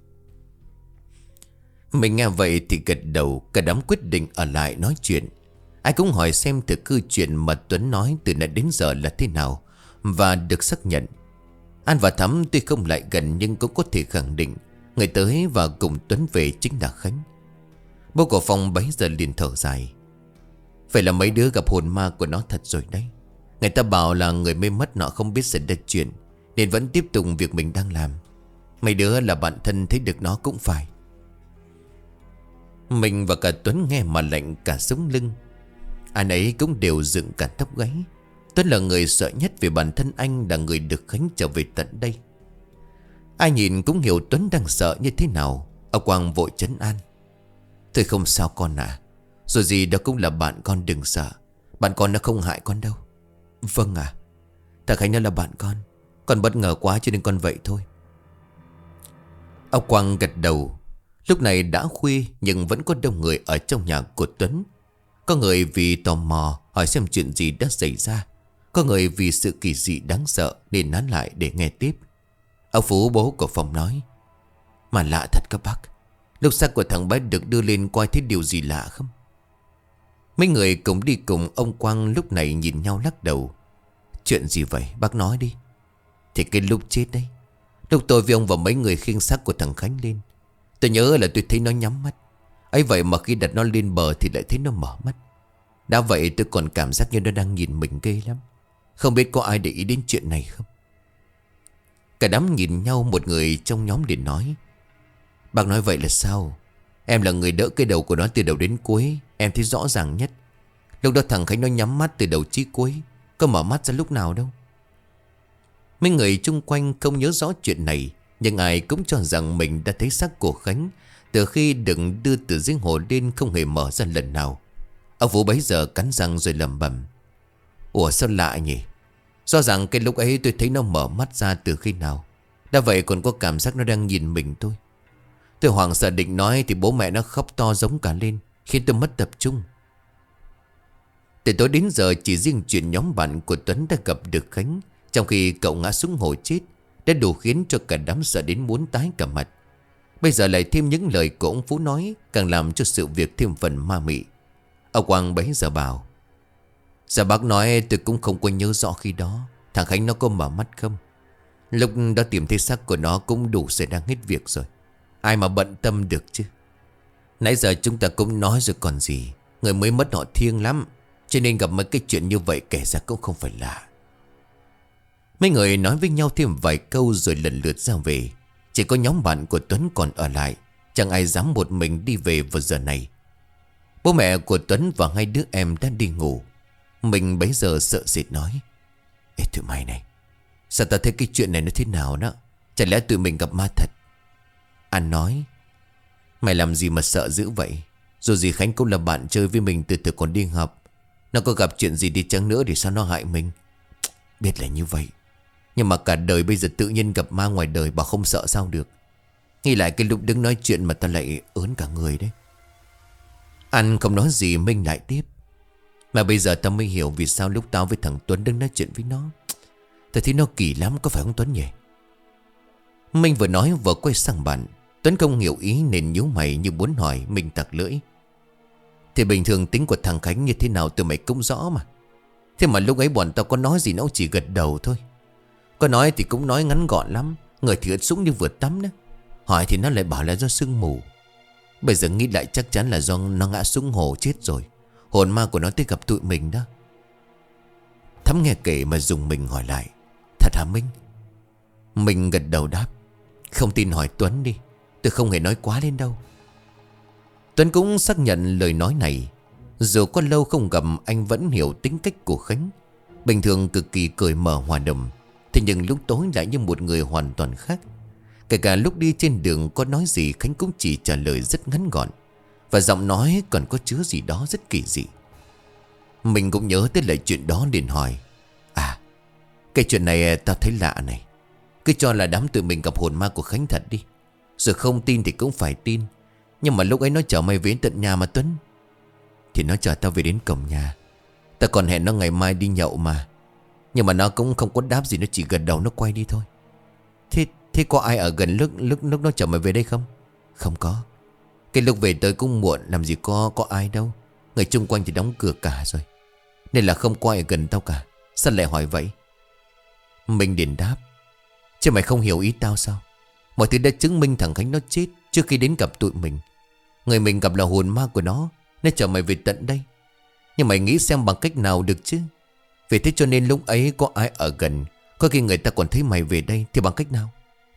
Mình nghe vậy thì gật đầu. Cả đám quyết định ở lại nói chuyện. Ai cũng hỏi xem thực hư chuyện mà Tuấn nói từ nãy đến giờ là thế nào, và được xác nhận. An và Thắm tuy không lại gần nhưng cũng có thể khẳng định người tới và cùng Tuấn về chính là Khánh. Bố của Phong bấy giờ liền thở dài, vậy là mấy đứa gặp hồn ma của nó thật rồi đấy. Người ta bảo là người mê mất nọ không biết xảy ra chuyện nên vẫn tiếp tục việc mình đang làm. Mấy đứa là bạn thân thấy được nó cũng phải. Mình và cả Tuấn nghe mà lạnh cả sống lưng. Anh ấy cũng đều dựng cả tóc gáy. Tuấn là người sợ nhất vì bản thân anh là người được Khánh trở về tận đây. Ai nhìn cũng hiểu Tuấn đang sợ như thế nào. Ông Quang vội trấn an, tôi không sao con à. Rồi gì đó cũng là bạn con, đừng sợ. Bạn con nó không hại con đâu. Vâng à. Thằng Khánh nó là bạn con. Con bất ngờ quá cho nên con vậy thôi. Ông Quang gật đầu. Lúc này đã khuya nhưng vẫn có đông người ở trong nhà của Tuấn. Có người vì tò mò hỏi xem chuyện gì đã xảy ra. Có người vì sự kỳ dị đáng sợ nên nán lại để nghe tiếp. Ông Phú, bố của Phong, nói: Mà lạ thật các bác, lúc xác của thằng bé được đưa lên coi thấy điều gì lạ không? Mấy người cùng đi cùng ông Quang lúc này nhìn nhau lắc đầu. Chuyện gì vậy bác nói đi. Thì cái lúc chết đấy, lúc tôi với ông và mấy người khiêng xác của thằng Khánh lên, tôi nhớ là tôi thấy nó nhắm mắt. Ấy vậy mà khi đặt nó lên bờ thì lại thấy nó mở mắt. Đã vậy tôi còn cảm giác như nó đang nhìn mình ghê lắm. Không biết có ai để ý đến chuyện này không? Cả đám nhìn nhau, một người trong nhóm liền nói: Bác nói vậy là sao? Em là người đỡ cái đầu của nó từ đầu đến cuối, em thấy rõ ràng nhất. Lúc đó thằng Khánh nó nhắm mắt từ đầu chí cuối, có mở mắt ra lúc nào đâu. Mấy người chung quanh không nhớ rõ chuyện này, nhưng ai cũng cho rằng mình đã thấy xác của Khánh từ khi đừng đưa từ giếng hồ lên, không hề mở ra lần nào. Ông Vũ bấy giờ cắn răng rồi lẩm bẩm: Ủa sao lạ nhỉ? Rõ ràng cái lúc ấy tôi thấy nó mở mắt ra từ khi nào. Đã vậy còn có cảm giác nó đang nhìn mình tôi. Tôi hoảng sợ định nói thì bố mẹ nó khóc to giống cả lên, khiến tôi mất tập trung. Từ tối đến giờ chỉ riêng chuyện nhóm bạn của Tuấn đã gặp được Khánh trong khi cậu ngã xuống hồ chết đã đủ khiến cho cả đám sợ đến muốn tái cả mặt. Bây giờ lại thêm những lời của ông Phú nói, càng làm cho sự việc thêm phần ma mị. Ông Quang bấy giờ bảo: Dạ bác nói tôi cũng không có nhớ rõ khi đó thằng Khánh nó có mở mắt không. Lúc đó tìm thấy xác của nó cũng đủ sẽ đang hết việc rồi. Ai mà bận tâm được chứ. Nãy giờ chúng ta cũng nói rồi còn gì. Người mới mất họ thiêng lắm, cho nên gặp mấy cái chuyện như vậy kể ra cũng không phải lạ. Mấy người nói với nhau thêm vài câu rồi lần lượt ra về. Chỉ có nhóm bạn của Tuấn còn ở lại. Chẳng ai dám một mình đi về vào giờ này. Bố mẹ của Tuấn và hai đứa em đã đi ngủ. Mình bấy giờ sợ sệt nói: Ê tụi mày này, sao tao thấy cái chuyện này nó thế nào đó? Chẳng lẽ tụi mình gặp ma thật? An nói: Mày làm gì mà sợ dữ vậy? Dù gì Khánh cũng là bạn chơi với mình từ từ còn đi học. Nó có gặp chuyện gì đi chăng nữa thì sao nó hại mình? Biết là như vậy, nhưng mà cả đời bây giờ tự nhiên gặp ma ngoài đời, bà không sợ sao được. Nghĩ lại cái lúc đứng nói chuyện mà tao lại ớn cả người đấy. An không nói gì, Minh lại tiếp: Mà bây giờ tao mới hiểu vì sao lúc tao với thằng Tuấn đứng nói chuyện với nó, tao thấy nó kỳ lắm, có phải không Tuấn nhỉ? Minh vừa nói vừa quay sang bạn. Tuấn không hiểu ý nên nhíu mày như muốn hỏi. Minh tặc lưỡi: Thì bình thường tính của thằng Khánh như thế nào tụi mày cũng rõ mà. Thế mà lúc ấy bọn tao có nói gì nó chỉ gật đầu thôi. Có nói thì cũng nói ngắn gọn lắm. Người thì ướt sũng như vừa tắm đó. Hỏi thì nó lại bảo là do sương mù. Bây giờ nghĩ lại chắc chắn là do nó ngã xuống hồ chết rồi. Hồn ma của nó tới gặp tụi mình đó. Thắm nghe kể mà dùng mình hỏi lại: Thật hả Minh? Mình gật đầu đáp: Không tin hỏi Tuấn đi, tôi không hề nói quá lên đâu. Tuấn cũng xác nhận lời nói này. Dù có lâu không gặp, anh vẫn hiểu tính cách của Khánh. Bình thường cực kỳ cởi mở hòa đồng, thế nhưng lúc tối lại như một người hoàn toàn khác. Kể cả lúc đi trên đường có nói gì Khánh cũng chỉ trả lời rất ngắn gọn. Và giọng nói còn có chứa gì đó rất kỳ dị. Mình cũng nhớ tới lời chuyện đó liền hỏi: À, cái chuyện này tao thấy lạ này. Cứ cho là đám tụi mình gặp hồn ma của Khánh thật đi, rồi không tin thì cũng phải tin. Nhưng mà lúc ấy nó chở mày về tận nhà mà Tuấn. Thì nó chở tao về đến cổng nhà. Tao còn hẹn nó ngày mai đi nhậu mà. Nhưng mà nó cũng không có đáp gì, nó chỉ gật đầu nó quay đi thôi. Thế, thế có ai ở gần lúc, lúc, lúc nó chở mày về đây không? Không có. Cái lúc về tới cũng muộn, làm gì có có ai đâu. Người chung quanh thì đóng cửa cả rồi, nên là không có ai ở gần tao cả. Sao lại hỏi vậy? Mình liền đáp: Chứ mày không hiểu ý tao sao? Mọi thứ đã chứng minh thằng Khánh nó chết trước khi đến gặp tụi mình. Người mình gặp là hồn ma của nó, nó chở mày về tận đây. Nhưng mày nghĩ xem bằng cách nào được chứ? Vì thế cho nên lúc ấy có ai ở gần, có khi người ta còn thấy mày về đây, thì bằng cách nào?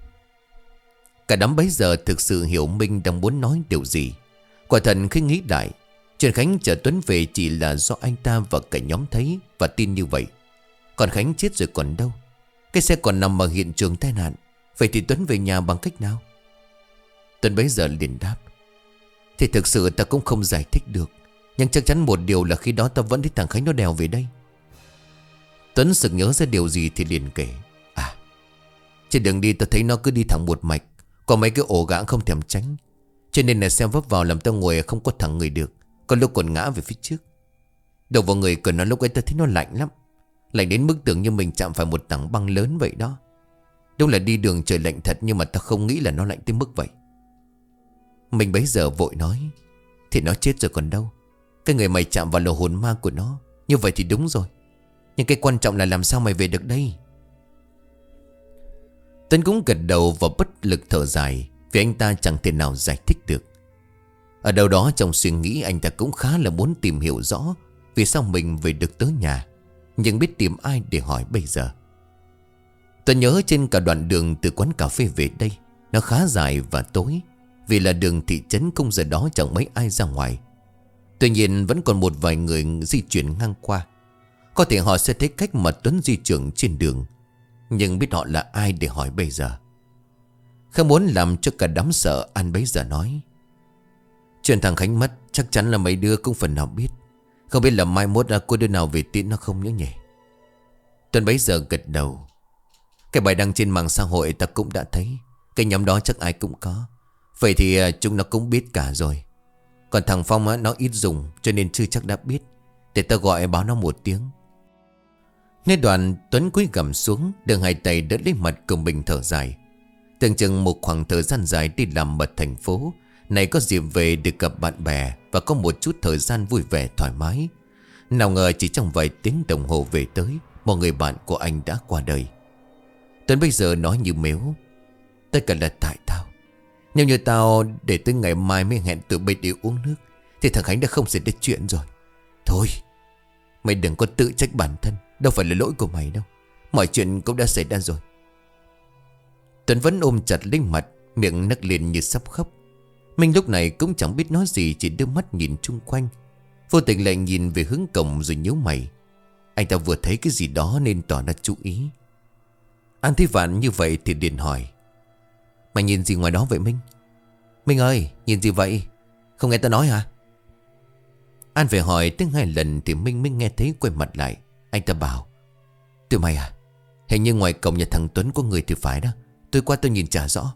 Cả đám bấy giờ thực sự hiểu Minh đang muốn nói điều gì. Quả thật khi nghĩ lại, chuyện Khánh chở Tuấn về chỉ là do anh ta và cả nhóm thấy và tin như vậy. Còn Khánh chết rồi còn đâu. Cái xe còn nằm ở hiện trường tai nạn. Vậy thì Tuấn về nhà bằng cách nào? Tuấn bấy giờ liền đáp: Thì thực sự ta cũng không giải thích được, nhưng chắc chắn một điều là khi đó ta vẫn thấy thằng Khánh nó đèo về đây. Tuấn sực nhớ ra điều gì thì liền kể. À, trên đường đi tao thấy nó cứ đi thẳng một mạch, có mấy cái ổ gã không thèm tránh, cho nên là xe vấp vào làm tao ngồi không có thẳng người được, có lúc còn ngã về phía trước. Đầu vào người của nó lúc ấy tao thấy nó lạnh lắm, lạnh đến mức tưởng như mình chạm phải một tảng băng lớn vậy đó. Đúng là đi đường trời lạnh thật, nhưng mà tao không nghĩ là nó lạnh tới mức vậy. Mình bấy giờ vội nói, thì nó chết rồi còn đâu. Cái người mày chạm vào là hồn ma của nó, như vậy thì đúng rồi. Nhưng cái quan trọng là làm sao mày về được đây. Tuấn cũng gật đầu và bất lực thở dài, vì anh ta chẳng thể nào giải thích được. Ở đâu đó trong suy nghĩ anh ta cũng khá là muốn tìm hiểu rõ vì sao mình về được tới nhà, nhưng biết tìm ai để hỏi bây giờ. Tuấn nhớ trên cả đoạn đường từ quán cà phê về đây, nó khá dài và tối, vì là đường thị trấn, công giờ đó chẳng mấy ai ra ngoài. Tuy nhiên vẫn còn một vài người di chuyển ngang qua. Có thể họ sẽ thấy cách mà Tuấn di chuyển trên đường, nhưng biết họ là ai để hỏi bây giờ. Không muốn làm cho cả đám sợ, An bấy giờ nói, chuyện thằng Khánh mất chắc chắn là mấy đứa cũng phần nào biết. Không biết là mai mốt ra có đứa nào về tiễn nó không nhớ nhỉ. Tuấn bấy giờ gật đầu. Cái bài đăng trên mạng xã hội ta cũng đã thấy, cái nhóm đó chắc ai cũng có. Vậy thì chúng nó cũng biết cả rồi. Còn thằng Phong á, nó ít dùng cho nên chưa chắc đã biết. Để ta gọi báo nó một tiếng. Nên đoạn Tuấn cúi gằm xuống, đường hai tay đỡ lấy mặt của mình thở dài. Tưởng chừng một khoảng thời gian dài đi làm ở thành phố này, có dịp về được gặp bạn bè và có một chút thời gian vui vẻ thoải mái. Nào ngờ chỉ trong vài tiếng đồng hồ về tới, một người bạn của anh đã qua đời. Tuấn bây giờ nói như mếu, tất cả là tại tao. Nếu như tao để tới ngày mai mới hẹn tụi bay đi uống nước thì thằng Khánh đã không xảy ra chuyện rồi. Thôi, mày đừng có tự trách bản thân, đâu phải là lỗi của mày đâu. Mọi chuyện cũng đã xảy ra rồi. Tuấn vẫn ôm chặt lấy mặt, miệng nấc lên như sắp khóc. Minh lúc này cũng chẳng biết nói gì, chỉ đưa mắt nhìn chung quanh, vô tình lại nhìn về hướng cổng rồi nhíu mày. Anh ta vừa thấy cái gì đó nên tỏ ra chú ý. An thấy Vạn như vậy thì liền hỏi, mày nhìn gì ngoài đó vậy Minh? Minh ơi, nhìn gì vậy? Không nghe tao nói hả? An về hỏi tới hai lần thì Minh mới nghe thấy, quay mặt lại. Anh ta bảo, tụi mày à, hình như ngoài cổng nhà thằng Tuấn có người thì phải đó. Tôi qua tôi nhìn chả rõ.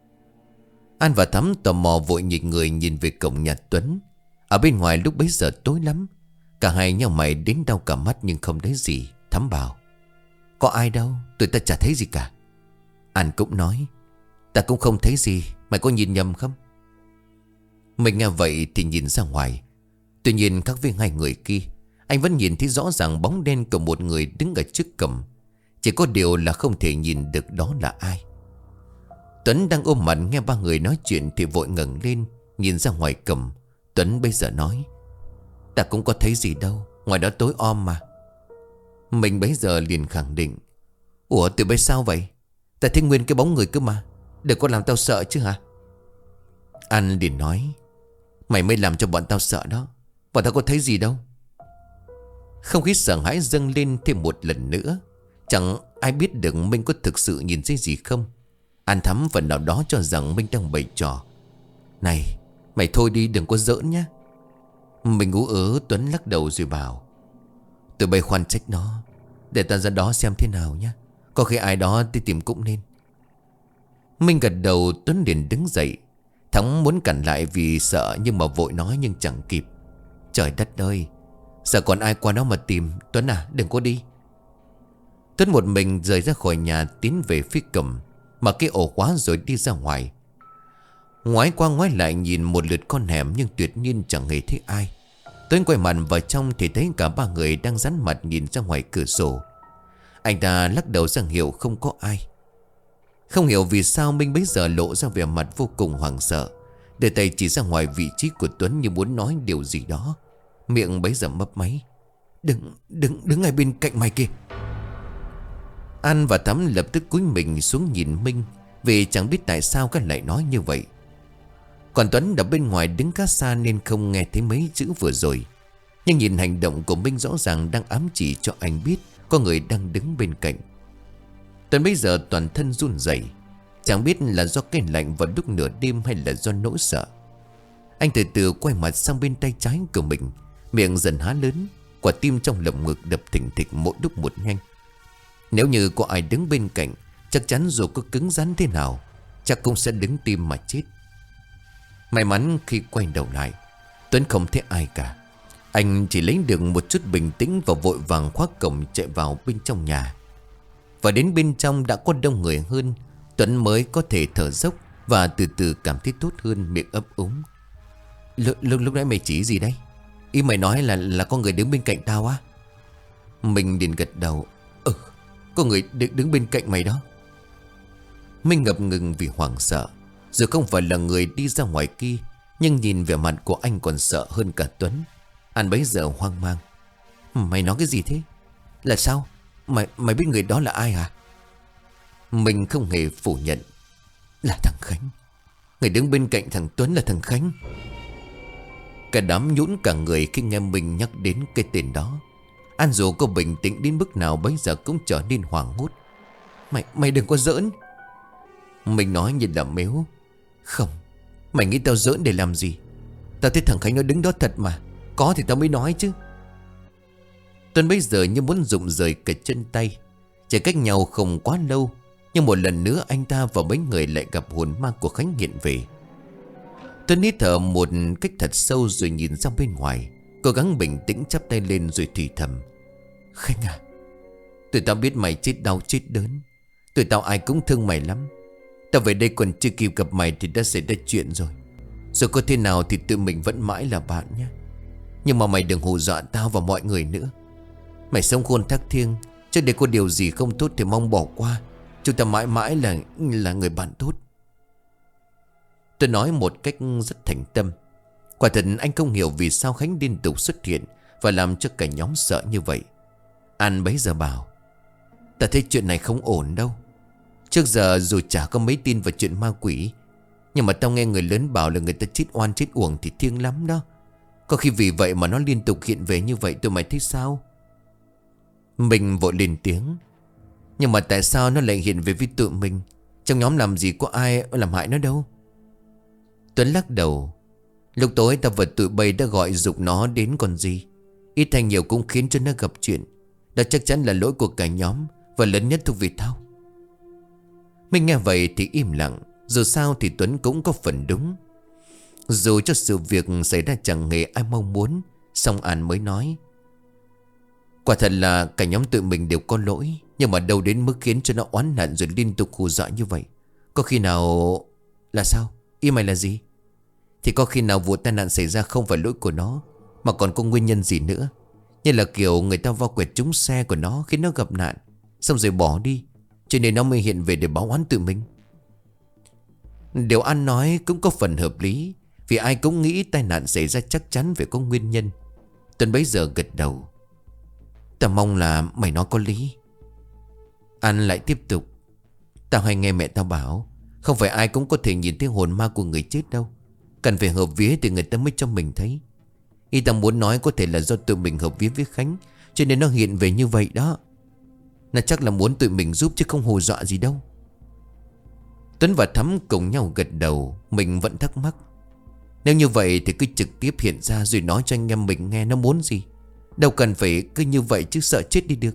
An và Thắm tò mò vội nhịp người nhìn về cổng nhà Tuấn. Ở bên ngoài lúc bấy giờ tối lắm. Cả hai nhau mày đến đau cả mắt nhưng không thấy gì. Thắm bảo, có ai đâu, tụi ta chả thấy gì cả. An cũng nói, ta cũng không thấy gì, mày có nhìn nhầm không? Mình nghe vậy thì nhìn ra ngoài. Tuy nhiên khác với hai người kia, anh vẫn nhìn thấy rõ ràng bóng đen của một người đứng ở trước cổng. Chỉ có điều là không thể nhìn được đó là ai. Tuấn đang ôm mặt nghe ba người nói chuyện thì vội ngẩng lên, nhìn ra ngoài cổng. Tuấn bây giờ nói, ta cũng có thấy gì đâu, ngoài đó tối om mà. Mình bấy giờ liền khẳng định, ủa tụi bay sao vậy? Ta thấy nguyên cái bóng người cơ mà, đừng có làm tao sợ chứ hả? An liền nói, mày mới làm cho bọn tao sợ đó, bọn tao có thấy gì đâu. Không khí sợ hãi dâng lên thêm một lần nữa. Chẳng ai biết được Minh có thực sự nhìn thấy gì không. An Thắm phần nào đó cho rằng Minh đang bày trò. Này, mày thôi đi, đừng có giỡn nhá. Mình ú ớ. Tuấn lắc đầu rồi bảo, tụi bay khoan trách nó, để ta ra đó xem thế nào nhá. Có khi ai đó đi tìm cũng nên. Minh gật đầu. Tuấn liền đứng dậy. Thắng muốn cản lại vì sợ, nhưng mà vội nói nhưng chẳng kịp. Trời đất ơi, sợ còn ai qua đó mà tìm. Tuấn à, đừng có đi. Tuấn một mình rời ra khỏi nhà, tiến về phía cổng, mà cái ổ khóa rồi đi ra ngoài. Ngoái qua ngoái lại nhìn một lượt con hẻm, nhưng tuyệt nhiên chẳng hề thấy ai. Tuấn quay mặt vào trong thì thấy cả ba người đang dán mặt nhìn ra ngoài cửa sổ. Anh ta lắc đầu ra hiệu không có ai. Không hiểu vì sao Minh bấy giờ lộ ra vẻ mặt vô cùng hoảng sợ, đưa tay chỉ ra ngoài vị trí của Tuấn như muốn nói điều gì đó. Miệng bấy giờ mấp máy, Đừng, đừng, đứng ngay bên cạnh mày kìa. An và Thắm lập tức cúi mình xuống nhìn Minh, vì chẳng biết tại sao các lại nói như vậy. Còn Tuấn ở bên ngoài đứng khá xa nên không nghe thấy mấy chữ vừa rồi. Nhưng nhìn hành động của Minh rõ ràng đang ám chỉ cho anh biết có người đang đứng bên cạnh. Tuấn bây giờ toàn thân run rẩy, chẳng biết là do cái lạnh vào lúc nửa đêm hay là do nỗi sợ. Anh từ từ quay mặt sang bên tay trái của mình, miệng dần há lớn, quả tim trong lồng ngực đập thình thịch mỗi lúc một nhanh. Nếu như có ai đứng bên cạnh, chắc chắn dù có cứng rắn thế nào, chắc cũng sẽ đứng tim mà chết. May mắn khi quay đầu lại, Tuấn không thấy ai cả. Anh chỉ lấy được một chút bình tĩnh và vội vàng khóa cổng chạy vào bên trong nhà. Và đến bên trong đã có đông người hơn, Tuấn mới có thể thở dốc và từ từ cảm thấy tốt hơn, miệng ấp úng. Lúc, lúc, lúc nãy mày chỉ gì đấy? Ý mày nói là là có người đứng bên cạnh tao á? Mình liền gật đầu. Ừ, có người đứng, đứng bên cạnh mày đó. Mình ngập ngừng vì hoảng sợ. Dù không phải là người đi ra ngoài kia, nhưng nhìn vẻ mặt của anh còn sợ hơn cả Tuấn. Anh bấy giờ hoang mang. Mày nói cái gì thế? Là sao? Mày mày biết người đó là ai hả? Mình không hề phủ nhận. Là thằng Khánh. Người đứng bên cạnh thằng Tuấn là thằng Khánh. Cả đám nhũn cả người khi nghe mình nhắc đến cái tên đó. An dù có bình tĩnh đến mức nào bấy giờ cũng trở nên hoảng hốt. Mày mày đừng có giỡn. Mình nói như là mếu. Không, mày nghĩ tao giỡn để làm gì? Tao thấy thằng Khánh nó đứng đó thật mà. Có thì tao mới nói chứ. Tuấn bây giờ như muốn rụng rời cả chân tay. Chỉ cách nhau không quá lâu, nhưng một lần nữa anh ta và mấy người lại gặp hồn ma của Khánh hiện về. Tuấn hít thở một cách thật sâu rồi nhìn ra bên ngoài, cố gắng bình tĩnh chắp tay lên rồi thì thầm. Khánh à, tụi tao biết mày chết đau chết đớn. Tụi tao ai cũng thương mày lắm. Tao về đây còn chưa kịp gặp mày thì đã xảy ra chuyện rồi. Rồi có thế nào thì tụi mình vẫn mãi là bạn nhé. Nhưng mà mày đừng hù dọa tao và mọi người nữa. Mày sống khôn thác thiêng, chứ để có điều gì không tốt thì mong bỏ qua. Chúng ta mãi mãi là là người bạn tốt. Tôi nói một cách rất thành tâm. Quả thật anh không hiểu vì sao Khánh liên tục xuất hiện và làm cho cả nhóm sợ như vậy. An bấy giờ bảo, ta thấy chuyện này không ổn đâu. Trước giờ dù chả có mấy tin vào chuyện ma quỷ, nhưng mà tao nghe người lớn bảo là người ta chết oan chết uổng thì thiêng lắm đó. Có khi vì vậy mà nó liên tục hiện về như vậy, tụi mày thấy sao? Mình vội lên tiếng. Nhưng mà tại sao nó lại hiện về với tụi mình? Trong nhóm làm gì có ai làm hại nó đâu. Tuấn lắc đầu. Lúc tối ta và tụi bay đã gọi giục nó đến còn gì. Ít hay nhiều cũng khiến cho nó gặp chuyện. Đó chắc chắn là lỗi của cả nhóm, và lớn nhất thuộc về tao. Mình nghe vậy thì im lặng. Dù sao thì Tuấn cũng có phần đúng. Dù cho sự việc xảy ra chẳng hề ai mong muốn, song An mới nói, quả thật là cả nhóm tụi mình đều có lỗi, nhưng mà đâu đến mức khiến cho nó oán hận rồi liên tục hù dọa như vậy. Có khi nào... Là sao? Ý mày là gì? Thì có khi nào vụ tai nạn xảy ra không phải lỗi của nó, mà còn có nguyên nhân gì nữa. Như là kiểu người ta va quẹt trúng xe của nó khiến nó gặp nạn, xong rồi bỏ đi, cho nên nó mới hiện về để báo oán tụi mình. Điều An nói cũng có phần hợp lý, vì ai cũng nghĩ tai nạn xảy ra chắc chắn phải có nguyên nhân. Tuấn bấy giờ gật đầu. Ta mong là mày nói có lý. An lại tiếp tục. Tao hay nghe mẹ tao bảo, không phải ai cũng có thể nhìn thấy hồn ma của người chết đâu. Cần phải hợp vía thì người ta mới cho mình thấy. Ý tao muốn nói có thể là do tụi mình hợp vía với Khánh, cho nên nó hiện về như vậy đó. Nó chắc là muốn tụi mình giúp chứ không hù dọa gì đâu. Tuấn và Thắm cùng nhau gật đầu. Mình vẫn thắc mắc, nếu như vậy thì cứ trực tiếp hiện ra rồi nói cho anh em mình nghe nó muốn gì. Đâu cần phải cứ như vậy chứ sợ chết đi được.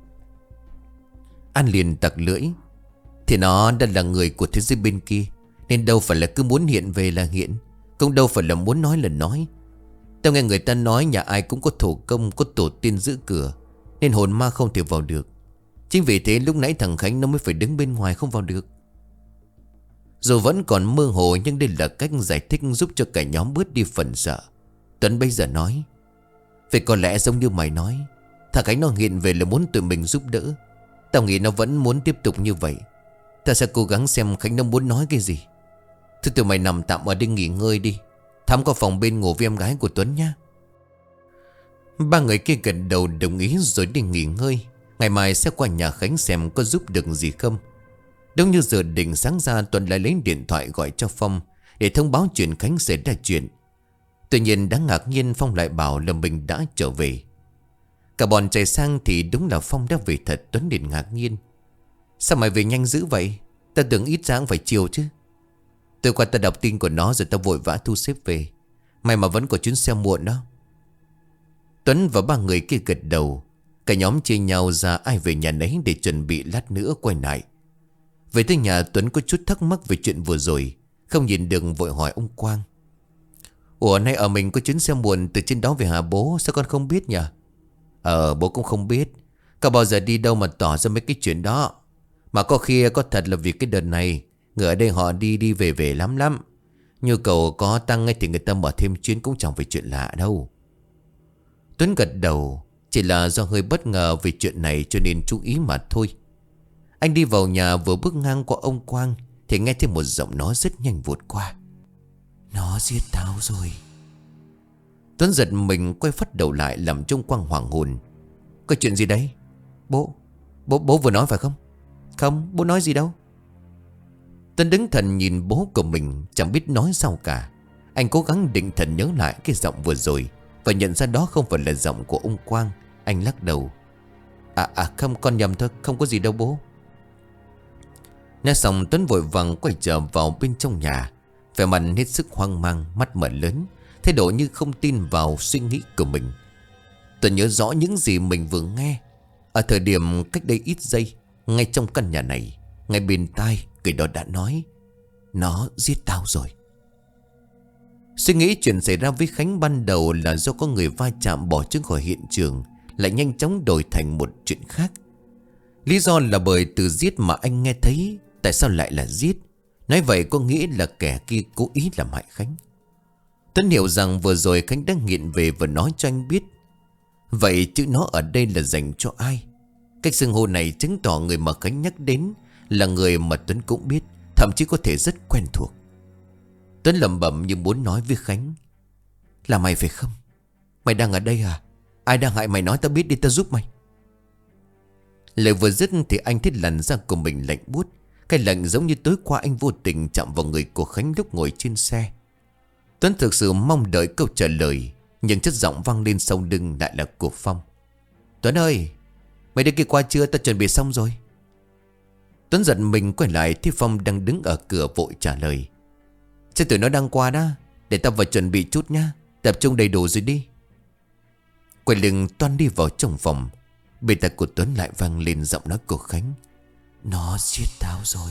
An liền tặc lưỡi. Thì nó đã là người của thế giới bên kia, nên đâu phải là cứ muốn hiện về là hiện, cũng đâu phải là muốn nói là nói. Tao nghe người ta nói nhà ai cũng có thổ công, có tổ tiên giữ cửa, nên hồn ma không thể vào được. Chính vì thế lúc nãy thằng Khánh nó mới phải đứng bên ngoài không vào được. Dù vẫn còn mơ hồ, nhưng đây là cách giải thích giúp cho cả nhóm bớt đi phần sợ. Tuấn bây giờ nói, vậy có lẽ giống như mày nói, thằng Khánh nó hiện về là muốn tụi mình giúp đỡ. Tao nghĩ nó vẫn muốn tiếp tục như vậy. Ta sẽ cố gắng xem Khánh nó muốn nói cái gì. Thôi tụi mày nằm tạm ở đây nghỉ ngơi đi. Thắm có phòng bên ngủ với em gái của Tuấn nhá. Ba người kia gật đầu đồng ý rồi đi nghỉ ngơi. Ngày mai sẽ qua nhà Khánh xem có giúp được gì không. Đúng như giờ định sáng ra, Tuấn lại lấy điện thoại gọi cho Phong để thông báo chuyện Khánh xảy ra chuyện. Tuy nhiên đáng ngạc nhiên, Phong lại bảo là mình đã trở về. Cả bọn chạy sang thì đúng là Phong đã về thật. Tuấn liền ngạc nhiên. Sao mày về nhanh dữ vậy? Ta tưởng ít ra cũng phải chiều chứ. Tôi qua ta đọc tin của nó rồi ta vội vã thu xếp về. May mà vẫn có chuyến xe muộn đó. Tuấn và ba người kia gật đầu. Cả nhóm chia nhau ra ai về nhà nấy để chuẩn bị lát nữa quay lại. Về tới nhà, Tuấn có chút thắc mắc về chuyện vừa rồi, không nhìn được vội hỏi ông Quang. Ủa, nay ở mình có chuyến xe muộn từ trên đó về hả bố? Sao con không biết nhỉ? Ờ, bố cũng không biết. Có bao giờ đi đâu mà tỏ ra mấy cái chuyện đó. Mà có khi có thật là vì cái đợt này người ở đây họ đi đi về về lắm lắm. Nhu cầu có tăng ngay thì người ta mở thêm chuyến cũng chẳng phải chuyện lạ đâu. Tuấn gật đầu. Chỉ là do hơi bất ngờ về chuyện này cho nên chú ý mà thôi. Anh đi vào nhà vừa bước ngang qua ông Quang thì nghe thấy một giọng nói rất nhanh vụt qua. Nó giết tao rồi. Tuấn giật mình quay phát đầu lại làm trông Quang hoảng hồn. Có chuyện gì đấy? Bố Bố bố vừa nói phải không? Không, bố nói gì đâu. Tuấn đứng thần nhìn bố của mình, chẳng biết nói sao cả. Anh cố gắng định thần nhớ lại cái giọng vừa rồi và nhận ra đó không phải là giọng của ông Quang. Anh lắc đầu. À à không, con nhầm thôi, không có gì đâu bố. Nói xong Tuấn vội vàng quay trở vào bên trong nhà, vẻ mặt hết sức hoang mang, mắt mở lớn, thái độ như không tin vào suy nghĩ của mình. Tuấn nhớ rõ những gì mình vừa nghe ở thời điểm cách đây ít giây. Ngay trong căn nhà này, ngay bên tai người đó đã nói: Nó giết tao rồi. Suy nghĩ chuyện xảy ra với Khánh ban đầu là do có người va chạm bỏ trốn khỏi hiện trường, lại nhanh chóng đổi thành một chuyện khác. Lý do là bởi từ giết mà anh nghe thấy, tại sao lại là giết? Nói vậy có nghĩa là kẻ kia cố ý làm hại Khánh. Tuấn hiểu rằng vừa rồi Khánh đã nghiện về và nói cho anh biết. Vậy chữ nó ở đây là dành cho ai? Cách xưng hô này chứng tỏ người mà Khánh nhắc đến là người mà Tuấn cũng biết, thậm chí có thể rất quen thuộc. Tuấn lẩm bẩm như muốn nói với Khánh: Là mày phải không? Mày đang ở đây à? Ai đang hại mày nói tao biết đi, tao giúp mày. Lời vừa dứt thì anh thấy làn da của mình lạnh buốt. Cái lạnh giống như tối qua anh vô tình chạm vào người của Khánh lúc ngồi trên xe. Tuấn thực sự mong đợi câu trả lời, nhưng chất giọng vang lên sau lưng lại là của Phong. Tuấn ơi, mày đi kia qua chưa? Tao chuẩn bị xong rồi. Tuấn giận mình quay lại thì Phong đang đứng ở cửa vội trả lời: Chứ tụi nó đang qua đó. Để tao vào chuẩn bị chút nhá. Tập trung đầy đủ rồi đi. Quay lưng toan đi vào trong phòng, bên tai của Tuấn lại vang lên giọng nói của Khánh: Nó giết tao rồi.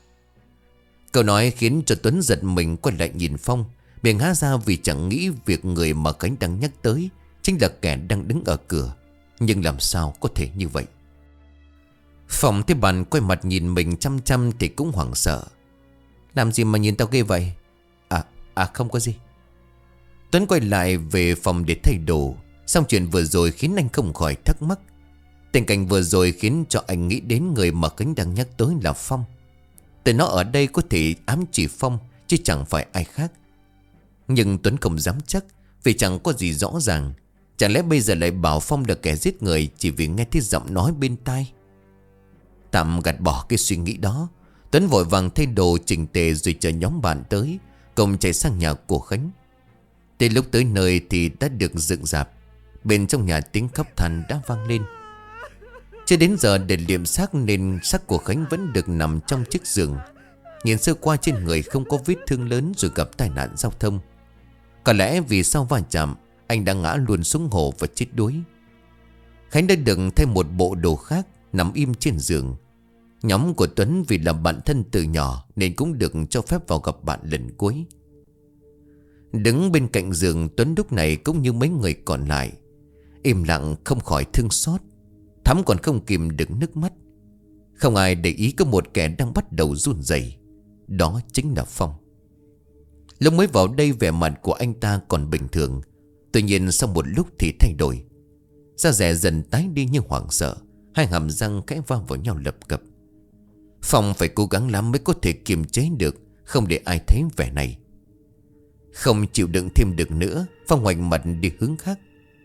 Câu nói khiến cho Tuấn giật mình quay lại nhìn Phong, miệng há ra vì chẳng nghĩ việc người mà Khánh đang nhắc tới chính là kẻ đang đứng ở cửa. Nhưng làm sao có thể như vậy? Phong thấy bạn quay mặt nhìn mình chăm chăm thì cũng hoảng sợ. Làm gì mà nhìn tao ghê vậy? À, à không có gì. Tuấn quay lại về phòng để thay đồ. Xong chuyện vừa rồi khiến anh không khỏi thắc mắc. Tình cảnh vừa rồi khiến cho anh nghĩ đến người mà Khánh đang nhắc tới là Phong. Từ nó ở đây có thể ám chỉ Phong, chứ chẳng phải ai khác. Nhưng Tuấn không dám chắc, vì chẳng có gì rõ ràng. Chẳng lẽ bây giờ lại bảo Phong là kẻ giết người chỉ vì nghe thấy giọng nói bên tai? Tạm gạt bỏ cái suy nghĩ đó, Tuấn vội vàng thay đồ chỉnh tề rồi chờ nhóm bạn tới, cùng chạy sang nhà của Khánh. Tới lúc tới nơi thì đã được dựng rạp. Bên trong nhà tiếng khóc than đã vang lên. Chưa đến giờ để liệm xác nên xác của Khánh vẫn được nằm trong chiếc giường. Nhìn sơ qua trên người không có vết thương lớn rồi gặp tai nạn giao thông. Có lẽ vì sau va chạm anh đã ngã luôn xuống hồ và chết đuối. Khánh đã được thêm một bộ đồ khác nằm im trên giường. Nhóm của Tuấn vì là bạn thân từ nhỏ nên cũng được cho phép vào gặp bạn lần cuối. Đứng bên cạnh giường, Tuấn lúc này cũng như mấy người còn lại im lặng không khỏi thương xót. Thắm còn không kìm được nước mắt. Không ai để ý có một kẻ đang bắt đầu run rẩy. Đó chính là Phong. Lúc mới vào đây vẻ mặt của anh ta còn bình thường. Tuy nhiên sau một lúc thì thay đổi. Da dẻ dần tái đi như hoảng sợ. Hai hàm răng khẽ va vào nhau lập cập. Phong phải cố gắng lắm mới có thể kiềm chế được, không để ai thấy vẻ này. Không chịu đựng thêm được nữa, Phong ngoảnh mặt đi hướng khác,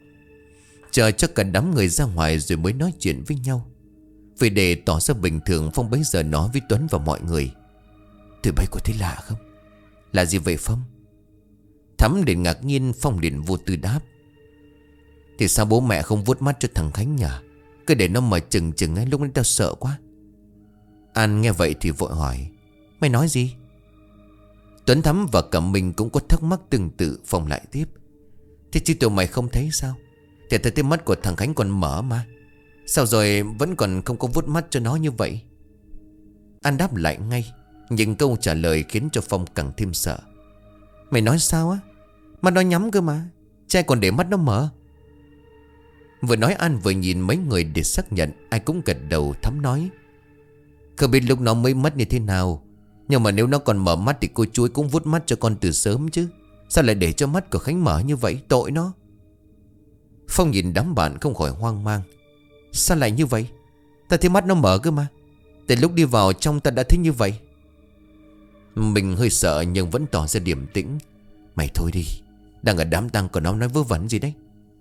chờ cho cả đám người ra ngoài rồi mới nói chuyện với nhau. Vì để tỏ ra bình thường, Phong bấy giờ nói với Tuấn và mọi người: Tụi bay có thấy lạ không? Là gì vậy Phong? Thắm liền ngạc nhiên, Phong liền vô tư đáp: Thì sao bố mẹ không vuốt mắt cho thằng Khánh nhỉ? Cứ để nó mà chừng chừng ấy, lúc ấy tao sợ quá. An nghe vậy thì vội hỏi: Mày nói gì? Tuấn, Thắm và cả mình cũng có thắc mắc tương tự. Phong lại tiếp: Thế chứ tụi mày không thấy sao? Thì thấy mắt của thằng Khánh còn mở mà. Sao rồi vẫn còn không có vuốt mắt cho nó như vậy? An đáp lại ngay. Nhưng câu trả lời khiến cho Phong càng thêm sợ. Mày nói sao á? Mắt nó nhắm cơ mà, trai còn để mắt nó mở. Vừa nói An vừa nhìn mấy người để xác nhận. Ai cũng gật đầu thắm nói. Không biết lúc nó mới mất như thế nào, nhưng mà nếu nó còn mở mắt thì cô chuối cũng vuốt mắt cho con từ sớm chứ. Sao lại để cho mắt của Khánh mở như vậy, tội nó. Phong nhìn đám bạn không khỏi hoang mang. Sao lại như vậy? Ta thấy mắt nó mở cơ mà. Từ lúc đi vào trong ta đã thấy như vậy. Mình hơi sợ nhưng vẫn tỏ ra điềm tĩnh. Mày thôi đi, đang ở đám tang còn nó nói vớ vẩn gì đấy.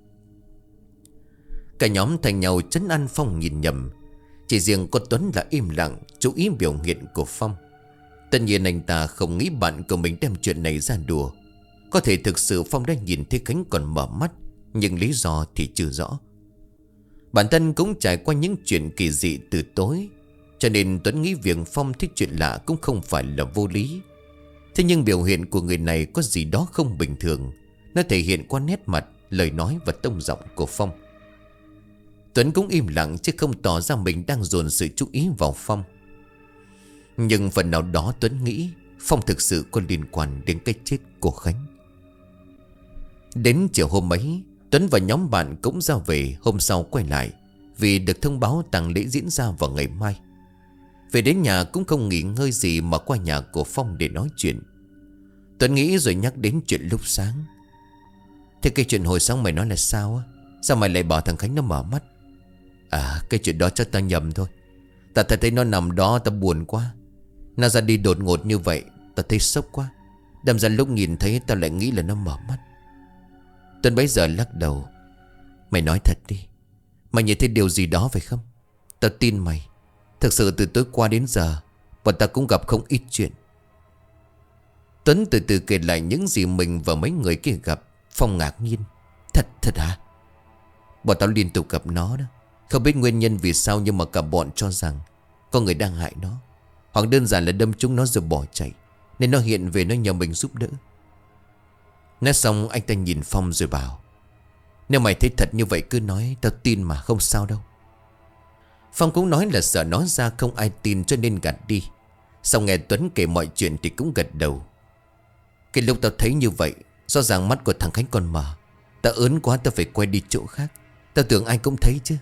Cả nhóm thành nhau trấn an Phong nhìn nhầm. Chỉ riêng có Tuấn là im lặng, chú ý biểu hiện của Phong. Tất nhiên anh ta không nghĩ bạn của mình đem chuyện này ra đùa. Có thể thực sự Phong đã nhìn thấy Khánh còn mở mắt, nhưng lý do thì chưa rõ. Bản thân cũng trải qua những chuyện kỳ dị từ tối, cho nên Tuấn nghĩ việc Phong thích chuyện lạ cũng không phải là vô lý. Thế nhưng biểu hiện của người này có gì đó không bình thường. Nó thể hiện qua nét mặt, lời nói và tông giọng của Phong. Tuấn cũng im lặng chứ không tỏ ra mình đang dồn sự chú ý vào Phong. Nhưng phần nào đó Tuấn nghĩ Phong thực sự có liên quan đến cái chết của Khánh. Đến chiều hôm ấy, Tuấn và nhóm bạn cũng ra về. Hôm sau quay lại vì được thông báo tang lễ diễn ra vào ngày mai. Về đến nhà cũng không nghỉ ngơi gì mà qua nhà của Phong để nói chuyện. Tuấn nghĩ rồi nhắc đến chuyện lúc sáng. Thế cái chuyện hồi sáng mày nói là sao á? Sao mày lại bảo thằng Khánh nó mở mắt? À, cái chuyện đó chắc ta nhầm thôi. Ta thấy nó nằm đó ta buồn quá. Nó ra đi đột ngột như vậy, ta thấy sốc quá. Đâm ra lúc nhìn thấy ta lại nghĩ là nó mở mắt. Tuấn bấy giờ lắc đầu. Mày nói thật đi, mày nhìn thấy điều gì đó phải không? Ta tin mày. Thực sự từ tối qua đến giờ bọn ta cũng gặp không ít chuyện. Tuấn từ từ kể lại những gì mình và mấy người kia gặp. Phong ngạc nhiên. Thật, thật hả? Bọn tao liên tục gặp nó đó. Không biết nguyên nhân vì sao, nhưng mà cả bọn cho rằng có người đang hại nó, hoặc đơn giản là đâm trúng nó rồi bỏ chạy, nên nó hiện về nó nhờ mình giúp đỡ. Nói xong anh ta nhìn Phong rồi bảo. Nếu mày thấy thật như vậy cứ nói, tao tin mà, không sao đâu. Phong cũng nói là sợ nói ra không ai tin cho nên gạt đi. Xong nghe Tuấn kể mọi chuyện thì cũng gật đầu. Cái lúc tao thấy như vậy, rõ ràng mắt của thằng Khánh còn mở. Tao ớn quá, tao phải quay đi chỗ khác. Tao tưởng ai cũng thấy chứ.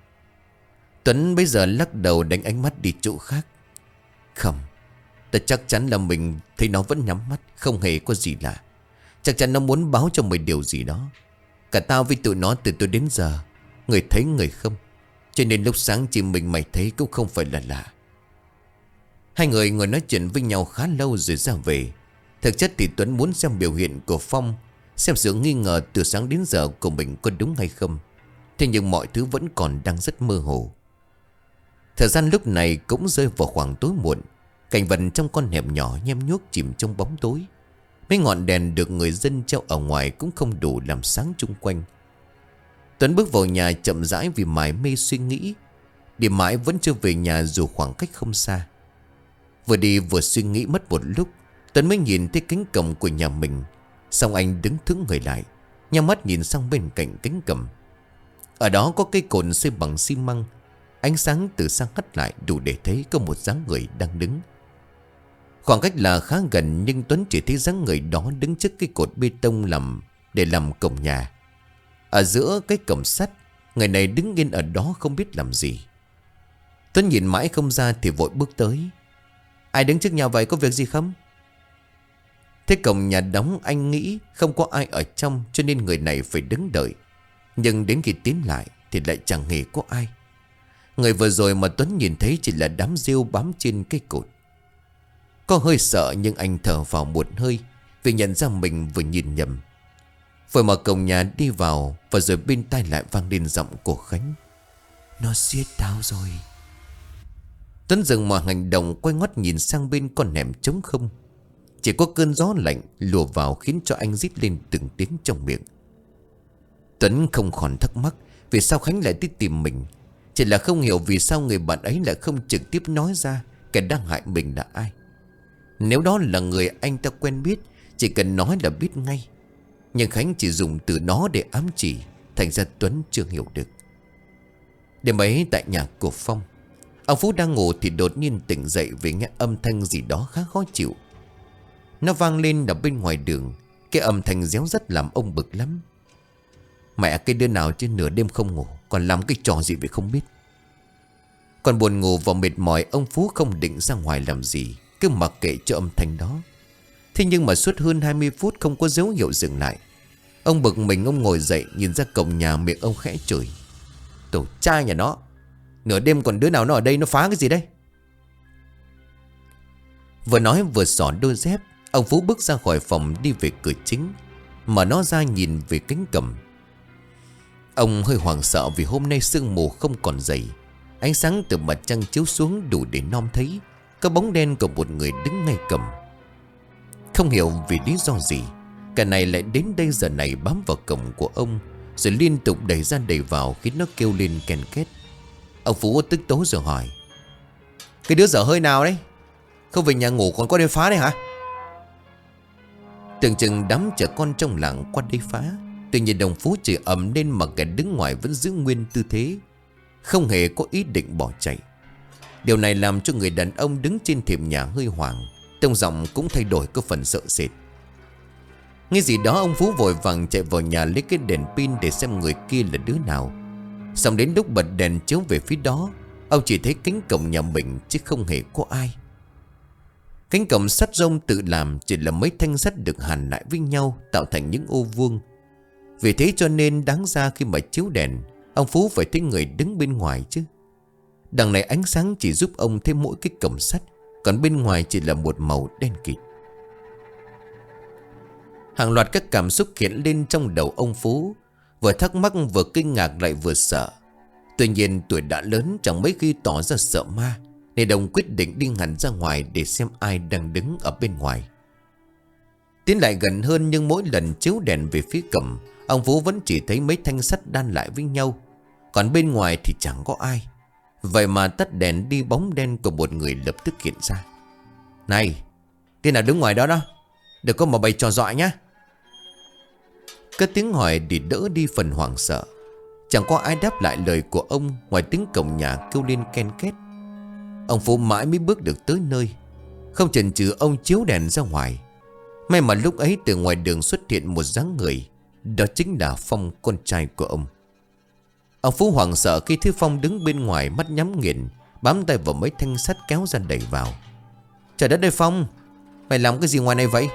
Tuấn bây giờ lắc đầu đánh ánh mắt đi chỗ khác. Không, tao chắc chắn là mình thấy nó vẫn nhắm mắt, không hề có gì lạ. Chắc chắn nó muốn báo cho mình điều gì đó. Cả tao với tụi nó từ tôi đến giờ, người thấy người không, cho nên lúc sáng chỉ mình mày thấy cũng không phải là lạ. Hai người ngồi nói chuyện với nhau khá lâu rồi ra về. Thực chất thì Tuấn muốn xem biểu hiện của Phong, xem sự nghi ngờ từ sáng đến giờ của mình có đúng hay không. Thế nhưng mọi thứ vẫn còn đang rất mơ hồ. Thời gian lúc này cũng rơi vào khoảng tối muộn. Cảnh vật trong con hẻm nhỏ nhem nhuốc chìm trong bóng tối. Mấy ngọn đèn được người dân treo ở ngoài cũng không đủ làm sáng chung quanh. Tuấn bước vào nhà chậm rãi vì mải mê suy nghĩ. Đi mãi vẫn chưa về nhà dù khoảng cách không xa. Vừa đi vừa suy nghĩ mất một lúc, Tuấn mới nhìn thấy cánh cổng của nhà mình. Xong anh đứng thững người lại, nhắm mắt nhìn sang bên cạnh cánh cổng. Ở đó có cây cột xây bằng xi măng. Ánh sáng từ xa hắt lại đủ để thấy có một dáng người đang đứng. Khoảng cách là khá gần, nhưng Tuấn chỉ thấy dáng người đó đứng trước cái cột bê tông làm để làm cổng nhà. Ở giữa cái cổng sắt, người này đứng yên ở đó không biết làm gì. Tuấn nhìn mãi không ra thì vội bước tới. Ai đứng trước nhà vậy, có việc gì không? Thế cổng nhà đóng, anh nghĩ không có ai ở trong, cho nên người này phải đứng đợi. Nhưng đến khi tiến lại thì lại chẳng hề có ai. Người vừa rồi mà Tuấn nhìn thấy chỉ là đám rêu bám trên cây cột. Có hơi sợ nhưng anh thở vào một hơi vì nhận ra mình vừa nhìn nhầm. Vừa mở cổng nhà đi vào, và rồi bên tai lại vang lên giọng của Khánh. Nó giết tao rồi. Tuấn dừng mọi hành động, quay ngoắt nhìn sang bên con hẻm trống không. Chỉ có cơn gió lạnh lùa vào khiến cho anh rít lên từng tiếng trong miệng. Tuấn không còn thắc mắc vì sao Khánh lại tới tìm mình. Chỉ là không hiểu vì sao người bạn ấy lại không trực tiếp nói ra kẻ đang hại mình là ai. Nếu đó là người anh ta quen biết, chỉ cần nói là biết ngay. Nhưng Khánh chỉ dùng từ nó để ám chỉ, thành ra Tuấn chưa hiểu được. Đêm ấy tại nhà của Phong, ông Phú đang ngủ thì đột nhiên tỉnh dậy vì nghe âm thanh gì đó khá khó chịu. Nó vang lên ở bên ngoài đường. Cái âm thanh réo rắt làm ông bực lắm. Mẹ cái đứa nào trên nửa đêm không ngủ còn làm cái trò gì vậy không biết. Còn buồn ngủ và mệt mỏi, ông Phú không định ra ngoài làm gì, cứ mặc kệ cho âm thanh đó. Thế nhưng mà suốt hơn hai mươi phút không có dấu hiệu dừng lại. Ông bực mình, ông ngồi dậy nhìn ra cổng nhà, miệng ông khẽ chửi: "Tổ trai nhà nó, nửa đêm còn đứa nào nó ở đây nó phá cái gì đây?" Vừa nói vừa xỏ đôi dép, ông Phú bước ra khỏi phòng đi về cửa chính, mở nó ra nhìn về cánh cổng. Ông hơi hoảng sợ vì hôm nay sương mù không còn dày. Ánh sáng từ mặt trăng chiếu xuống đủ để nom thấy có bóng đen của một người đứng ngay cổng. Không hiểu vì lý do gì, cả này lại đến đây giờ này bám vào cổng của ông, rồi liên tục đẩy ra đẩy vào khiến nó kêu lên ken két. Ông Phú tức tối rồi hỏi: "Cái đứa dở hơi nào đấy? Không về nhà ngủ còn có đêm phá đấy hả?" Tưởng chừng đám trẻ con trong làng qua đây phá. Tuy nhiên đồng Phú chỉ ầm lên mà kẻ đứng ngoài vẫn giữ nguyên tư thế, không hề có ý định bỏ chạy. Điều này làm cho người đàn ông đứng trên thềm nhà hơi hoảng, tông giọng cũng thay đổi có phần sợ sệt. Nghe gì đó, ông Phú vội vàng chạy vào nhà lấy cái đèn pin để xem người kia là đứa nào. Xong đến lúc bật đèn chiếu về phía đó, ông chỉ thấy cánh cổng nhà mình chứ không hề có ai. Cánh cổng sắt rông tự làm chỉ là mấy thanh sắt được hàn lại với nhau tạo thành những ô vuông. Vì thế cho nên đáng ra khi mà chiếu đèn, ông Phú phải thấy người đứng bên ngoài chứ. Đằng này ánh sáng chỉ giúp ông thấy mỗi cái cổng sắt, còn bên ngoài chỉ là một màu đen kịt. Hàng loạt các cảm xúc hiện lên trong đầu ông Phú, vừa thắc mắc vừa kinh ngạc lại vừa sợ. Tuy nhiên tuổi đã lớn chẳng mấy khi tỏ ra sợ ma, nên đồng quyết định đi hẳn ra ngoài để xem ai đang đứng ở bên ngoài. Tiến lại gần hơn, nhưng mỗi lần chiếu đèn về phía cổng, ông Phú vẫn chỉ thấy mấy thanh sắt đan lại với nhau, còn bên ngoài thì chẳng có ai. Vậy mà tắt đèn đi, bóng đen của một người lập tức hiện ra. "Này, tên nào đứng ngoài đó đó, đừng có mà bày trò dọa nhá." Cất tiếng hỏi để đỡ đi phần hoảng sợ. Chẳng có ai đáp lại lời của ông ngoài tiếng cổng nhà kêu lên ken két. Ông Phú mãi mới bước được tới nơi. Không chần chừ, ông chiếu đèn ra ngoài. May mà lúc ấy từ ngoài đường xuất hiện một dáng người. Đó chính là Phong, con trai của ông. Ông Phú hoảng sợ khi thấy Phong đứng bên ngoài, mắt nhắm nghiền, bám tay vào mấy thanh sắt kéo ra đẩy vào. "Trời đất ơi Phong, mày làm cái gì ngoài này vậy?"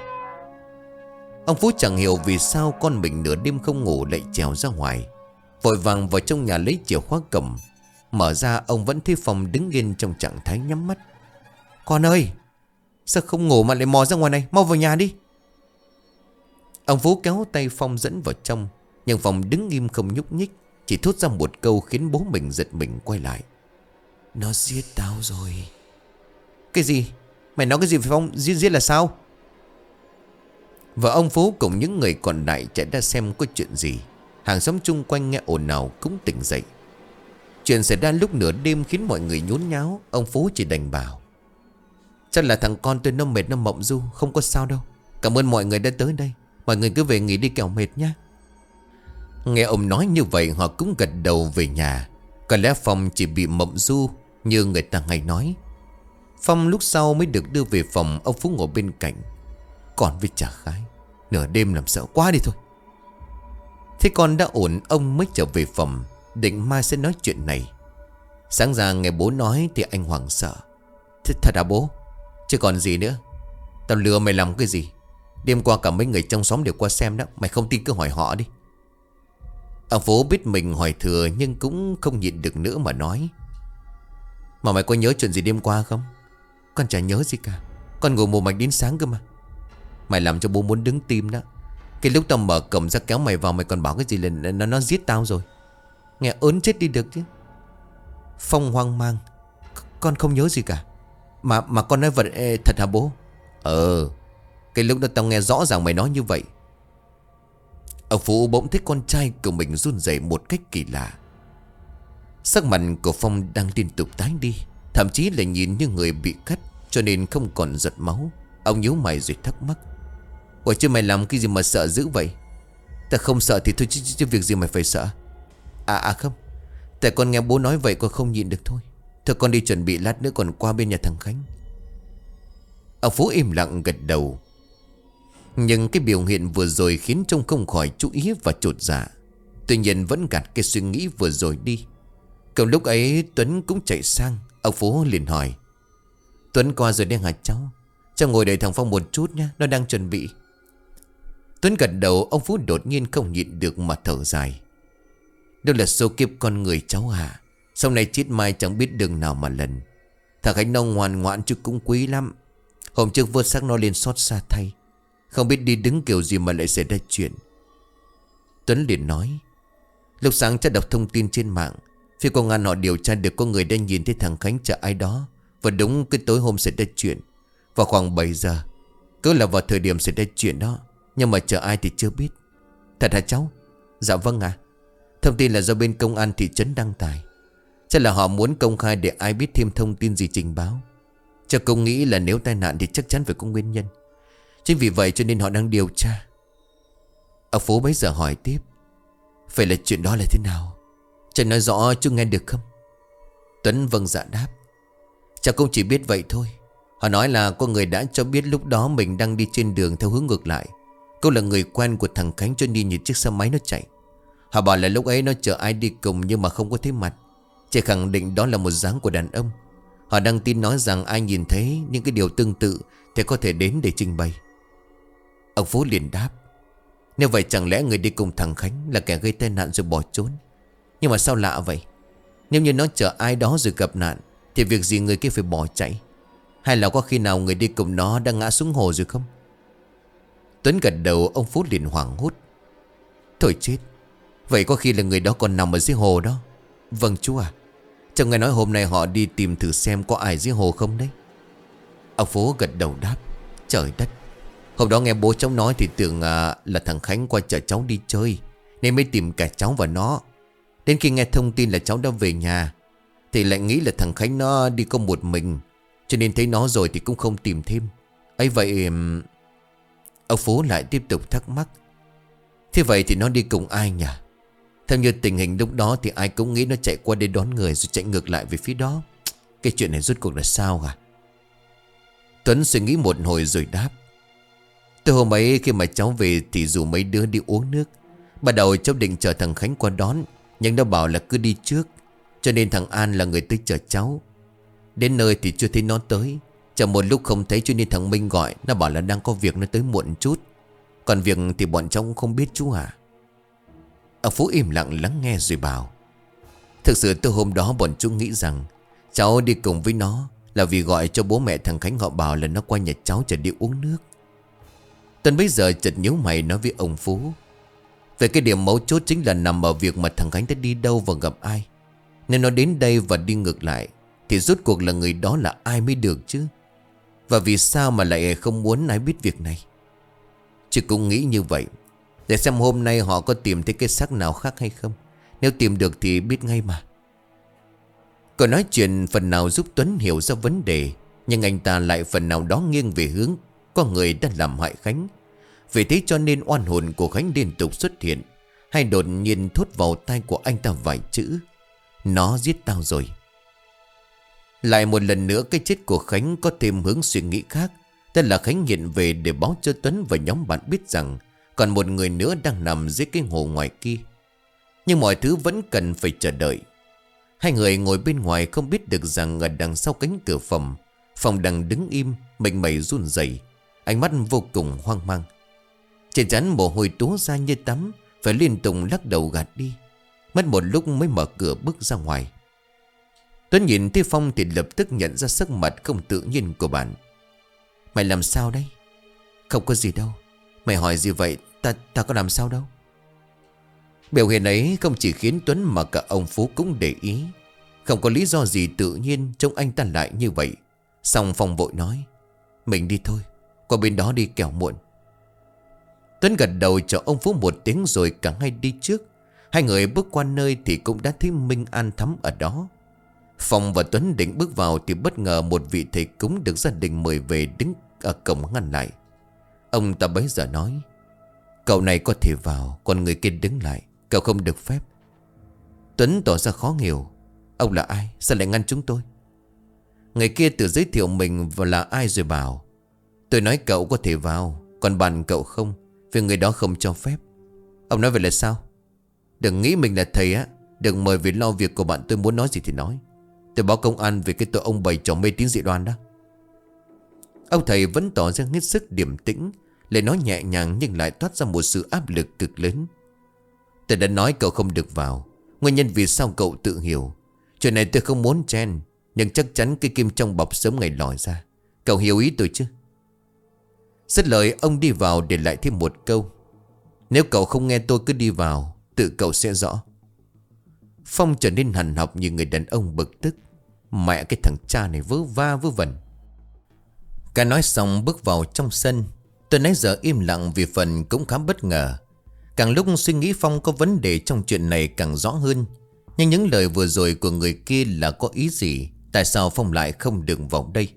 Ông Phú chẳng hiểu vì sao con mình nửa đêm không ngủ lại trèo ra ngoài. Vội vàng vào trong nhà lấy chìa khóa cổng. Mở ra, ông vẫn thấy Phong đứng yên trong trạng thái nhắm mắt. "Con ơi, sao không ngủ mà lại mò ra ngoài này, mau vào nhà đi." Ông Phú kéo tay Phong dẫn vào trong, nhưng Phong đứng im không nhúc nhích, chỉ thốt ra một câu khiến bố mình giật mình quay lại: "Nó giết tao rồi." "Cái gì? Mày nói cái gì phải Phong? Giết giết là sao?" Và ông Phú cùng những người còn lại chạy ra xem có chuyện gì. Hàng xóm chung quanh nghe ồn ào cũng tỉnh dậy. Chuyện xảy ra lúc nửa đêm khiến mọi người nhốn nháo. Ông Phú chỉ đành bảo: "Chắc là thằng con tôi nó mệt, nó mộng du, không có sao đâu. Cảm ơn mọi người đã tới đây. Mọi người cứ về nghỉ đi kẻo mệt nhé." Nghe ông nói như vậy, họ cũng gật đầu về nhà. Có lẽ Phong chỉ bị mộng du như người ta hay nói. Phong lúc sau mới được đưa về phòng. Ông Phú ngồi bên cạnh. Còn với chả khái, nửa đêm làm sợ quá đi thôi. Thế con đã ổn, ông mới trở về phòng, định mai sẽ nói chuyện này. Sáng ra nghe bố nói thì anh hoảng sợ. "Thế thật à bố? Chứ còn gì nữa. Tao lừa mày làm cái gì? Đêm qua cả mấy người trong xóm đều qua xem đó. Mày không tin cứ hỏi họ đi." Ông Phú biết mình hỏi thừa nhưng cũng không nhịn được nữa mà nói: "Mà mày có nhớ chuyện gì đêm qua không?" "Con chả nhớ gì cả. Con ngủ mù mạch đến sáng cơ mà." "Mày làm cho bố muốn đứng tim đó. Cái lúc tao mở cổng ra kéo mày vào, mày còn bảo cái gì là nó, nó giết tao rồi. Nghe ớn chết đi được chứ." Phong hoang mang: "Con không nhớ gì cả. Mà mà con nói vật ê, thật hả bố?" "Ờ, cái lúc đó tao nghe rõ ràng mày nói như vậy." Ông Phú bỗng thấy con trai của mình run rẩy một cách kỳ lạ. Sắc mặt của Phong đang liên tục tái đi, thậm chí là nhìn như người bị cắt, cho nên không còn giọt máu. Ông nhíu mày rồi thắc mắc: "Ủa chứ mày làm cái gì mà sợ dữ vậy?" "Ta không sợ thì thôi chứ, chứ, chứ việc gì mày phải sợ?" À à không, Tại con nghe bố nói vậy con không nhịn được thôi. Thôi con đi chuẩn bị lát nữa còn qua bên nhà thằng Khánh. Ông Phú im lặng gật đầu. Nhưng cái biểu hiện vừa rồi khiến trông không khỏi chú ý và chột dạ. Tuy nhiên vẫn gạt cái suy nghĩ vừa rồi đi. Cùng lúc ấy Tuấn cũng chạy sang. Ông Phú liền hỏi: Tuấn qua rồi đang hả cháu? Cháu ngồi đợi thằng Phong một chút nhé, nó đang chuẩn bị. Tuấn gật đầu. Ông Phú đột nhiên không nhịn được mà thở dài. Đó là số kiếp con người cháu à. Sau này chết mai chẳng biết đường nào mà lần. Thằng Khánh nó ngoan ngoãn chứ cũng quý lắm. Hôm trước vớt xác nó lên xót xa thay. Không biết đi đứng kiểu gì mà lại xảy ra chuyện. Tuấn liền nói: Lúc sáng cháu đọc thông tin trên mạng, phía công an họ điều tra được có người đã nhìn thấy thằng Khánh chở ai đó. Và đúng cái tối hôm xảy ra chuyện, vào khoảng bảy giờ. Cứ là vào thời điểm xảy ra chuyện đó. Nhưng mà chở ai thì chưa biết. Thật hả cháu? Dạ vâng ạ. Thông tin là do bên công an thị trấn đăng tải. Chắc là họ muốn công khai để ai biết thêm thông tin gì trình báo. Cháu cũng nghĩ là nếu tai nạn thì chắc chắn phải có nguyên nhân. Chính vì vậy cho nên họ đang điều tra. Ông Phú bấy giờ hỏi tiếp: Vậy là chuyện đó là thế nào? Cháu nói rõ chú nghe được không? Tuấn vâng dạ đáp: Cháu cũng chỉ biết vậy thôi. Họ nói là có người đã cho biết lúc đó mình đang đi trên đường theo hướng ngược lại. Cô là người quen của thằng Khánh cho nên nhìn chiếc xe máy nó chạy. Họ bảo là lúc ấy nó chở ai đi cùng nhưng mà không có thấy mặt. Chỉ khẳng định đó là một dáng của đàn ông. Họ đăng tin nói rằng ai nhìn thấy những cái điều tương tự thì có thể đến để trình bày. Ông Phú liền đáp: Nếu vậy chẳng lẽ người đi cùng thằng Khánh là kẻ gây tai nạn rồi bỏ trốn? Nhưng mà sao lạ vậy? Nếu như nó chở ai đó rồi gặp nạn thì việc gì người kia phải bỏ chạy? Hay là có khi nào người đi cùng nó đang ngã xuống hồ rồi không? Tuấn gật đầu. Ông Phú liền hoảng hốt: Thôi chết, vậy có khi là người đó còn nằm ở dưới hồ đó. Vâng chú à. Chẳng nghe nói hôm nay họ đi tìm thử xem có ai dưới hồ không đấy. Ông Phú gật đầu đáp: Trời đất, hôm đó nghe bố cháu nói thì tưởng à, là thằng Khánh qua chở cháu đi chơi, nên mới tìm cả cháu và nó. Đến khi nghe thông tin là cháu đã về nhà thì lại nghĩ là thằng Khánh nó đi có một mình, cho nên thấy nó rồi thì cũng không tìm thêm. Ấy vậy... Ông Phú lại tiếp tục thắc mắc: Thế vậy thì nó đi cùng ai nhỉ? Theo như tình hình lúc đó thì ai cũng nghĩ nó chạy qua đây đón người rồi chạy ngược lại về phía đó. Cái chuyện này rốt cuộc là sao hả? Tuấn suy nghĩ một hồi rồi đáp: Từ hôm ấy khi mà cháu về thì rủ mấy đứa đi uống nước. Ban đầu cháu định chờ thằng Khánh qua đón, nhưng nó bảo là cứ đi trước, cho nên thằng An là người tới chở cháu. Đến nơi thì chưa thấy nó tới. Chờ một lúc không thấy cho nên thằng Minh gọi. Nó bảo là đang có việc nó tới muộn chút. Còn việc thì bọn cháu cũng không biết chú à. Ông Phú im lặng lắng nghe rồi bảo: Thực sự từ hôm đó bọn chú nghĩ rằng cháu đi cùng với nó là vì gọi cho bố mẹ thằng Khánh, họ bảo là nó qua nhà cháu chờ đi uống nước. Tuấn bây giờ chợt nhíu mày nói với ông Phú: Về cái điểm mấu chốt chính là nằm ở việc mà thằng Khánh đã đi đâu và gặp ai. Nên nó đến đây và đi ngược lại thì rốt cuộc là người đó là ai mới được chứ? Và vì sao mà lại không muốn ai biết việc này? Chứ cũng nghĩ như vậy, để xem hôm nay họ có tìm thấy cái xác nào khác hay không. Nếu tìm được thì biết ngay mà. Câu nói chuyện phần nào giúp Tuấn hiểu ra vấn đề, nhưng anh ta lại phần nào đó nghiêng về hướng có người đã làm hại Khánh. Vì thế cho nên oan hồn của Khánh liên tục xuất hiện, hay đột nhiên thốt vào tai của anh ta vài chữ: Nó giết tao rồi. Lại một lần nữa cái chết của Khánh có thêm hướng suy nghĩ khác. Tức là Khánh hiện về để báo cho Tuấn và nhóm bạn biết rằng còn một người nữa đang nằm dưới cái hồ ngoài kia. Nhưng mọi thứ vẫn cần phải chờ đợi. Hai người ngồi bên ngoài không biết được rằng ở đằng sau cánh cửa phòng, Phong đang đứng im, mình mẩy run rẩy, ánh mắt vô cùng hoang mang. Trên trán mồ hôi túa ra như tắm, phải liên tục lắc đầu gạt đi. Mất một lúc mới mở cửa bước ra ngoài. Tuấn nhìn thấy Phong thì lập tức nhận ra sắc mặt không tự nhiên của bạn. Mày làm sao đấy? Không có gì đâu. Mày hỏi gì vậy? Ta ta có làm sao đâu. Biểu hiện ấy không chỉ khiến Tuấn mà cả ông Phú cũng để ý. Không có lý do gì tự nhiên trông anh ta lại như vậy. Xong Phong vội nói: Mình đi thôi, qua bên đó đi kẻo muộn. Tuấn gật đầu cho ông Phú một tiếng rồi cả hai đi trước. Hai người bước qua nơi thì cũng đã thấy Minh an thắm ở đó. Phong và Tuấn định bước vào thì bất ngờ một vị thầy cúng được gia đình mời về đứng ở cổng ngăn lại. Ông ta bấy giờ nói: Cậu này có thể vào, còn người kia đứng lại, cậu không được phép. Tuấn tỏ ra khó hiểu. Ông là ai? Sao lại ngăn chúng tôi? Người kia tự giới thiệu mình và là ai rồi bảo: Tôi nói cậu có thể vào, còn bạn cậu không, vì người đó không cho phép. Ông nói vậy là sao? Đừng nghĩ mình là thầy á. Đừng mời vì lo việc của bạn, tôi muốn nói gì thì nói. Tôi báo công an về cái tội ông bày trò mê tín dị đoan đó. Ông thầy vẫn tỏ ra hết sức điềm tĩnh, lời nói nhẹ nhàng nhưng lại toát ra một sự áp lực cực lớn. Tôi đã nói cậu không được vào. Nguyên nhân vì sao cậu tự hiểu. Chuyện này tôi không muốn chen, nhưng chắc chắn cái kim trong bọc sớm ngày lòi ra. Cậu hiểu ý tôi chứ? Dứt lời ông đi vào để lại thêm một câu: Nếu cậu không nghe tôi cứ đi vào, tự cậu sẽ rõ. Phong trở nên hằn học như người đàn ông bực tức. Mẹ cái thằng cha này vớ va vớ vẩn. Cả nói xong bước vào trong sân. Tôi nãy giờ im lặng vì phần cũng khá bất ngờ. Càng lúc suy nghĩ Phong có vấn đề trong chuyện này càng rõ hơn. Nhưng những lời vừa rồi của người kia là có ý gì? Tại sao Phong lại không được vào đây?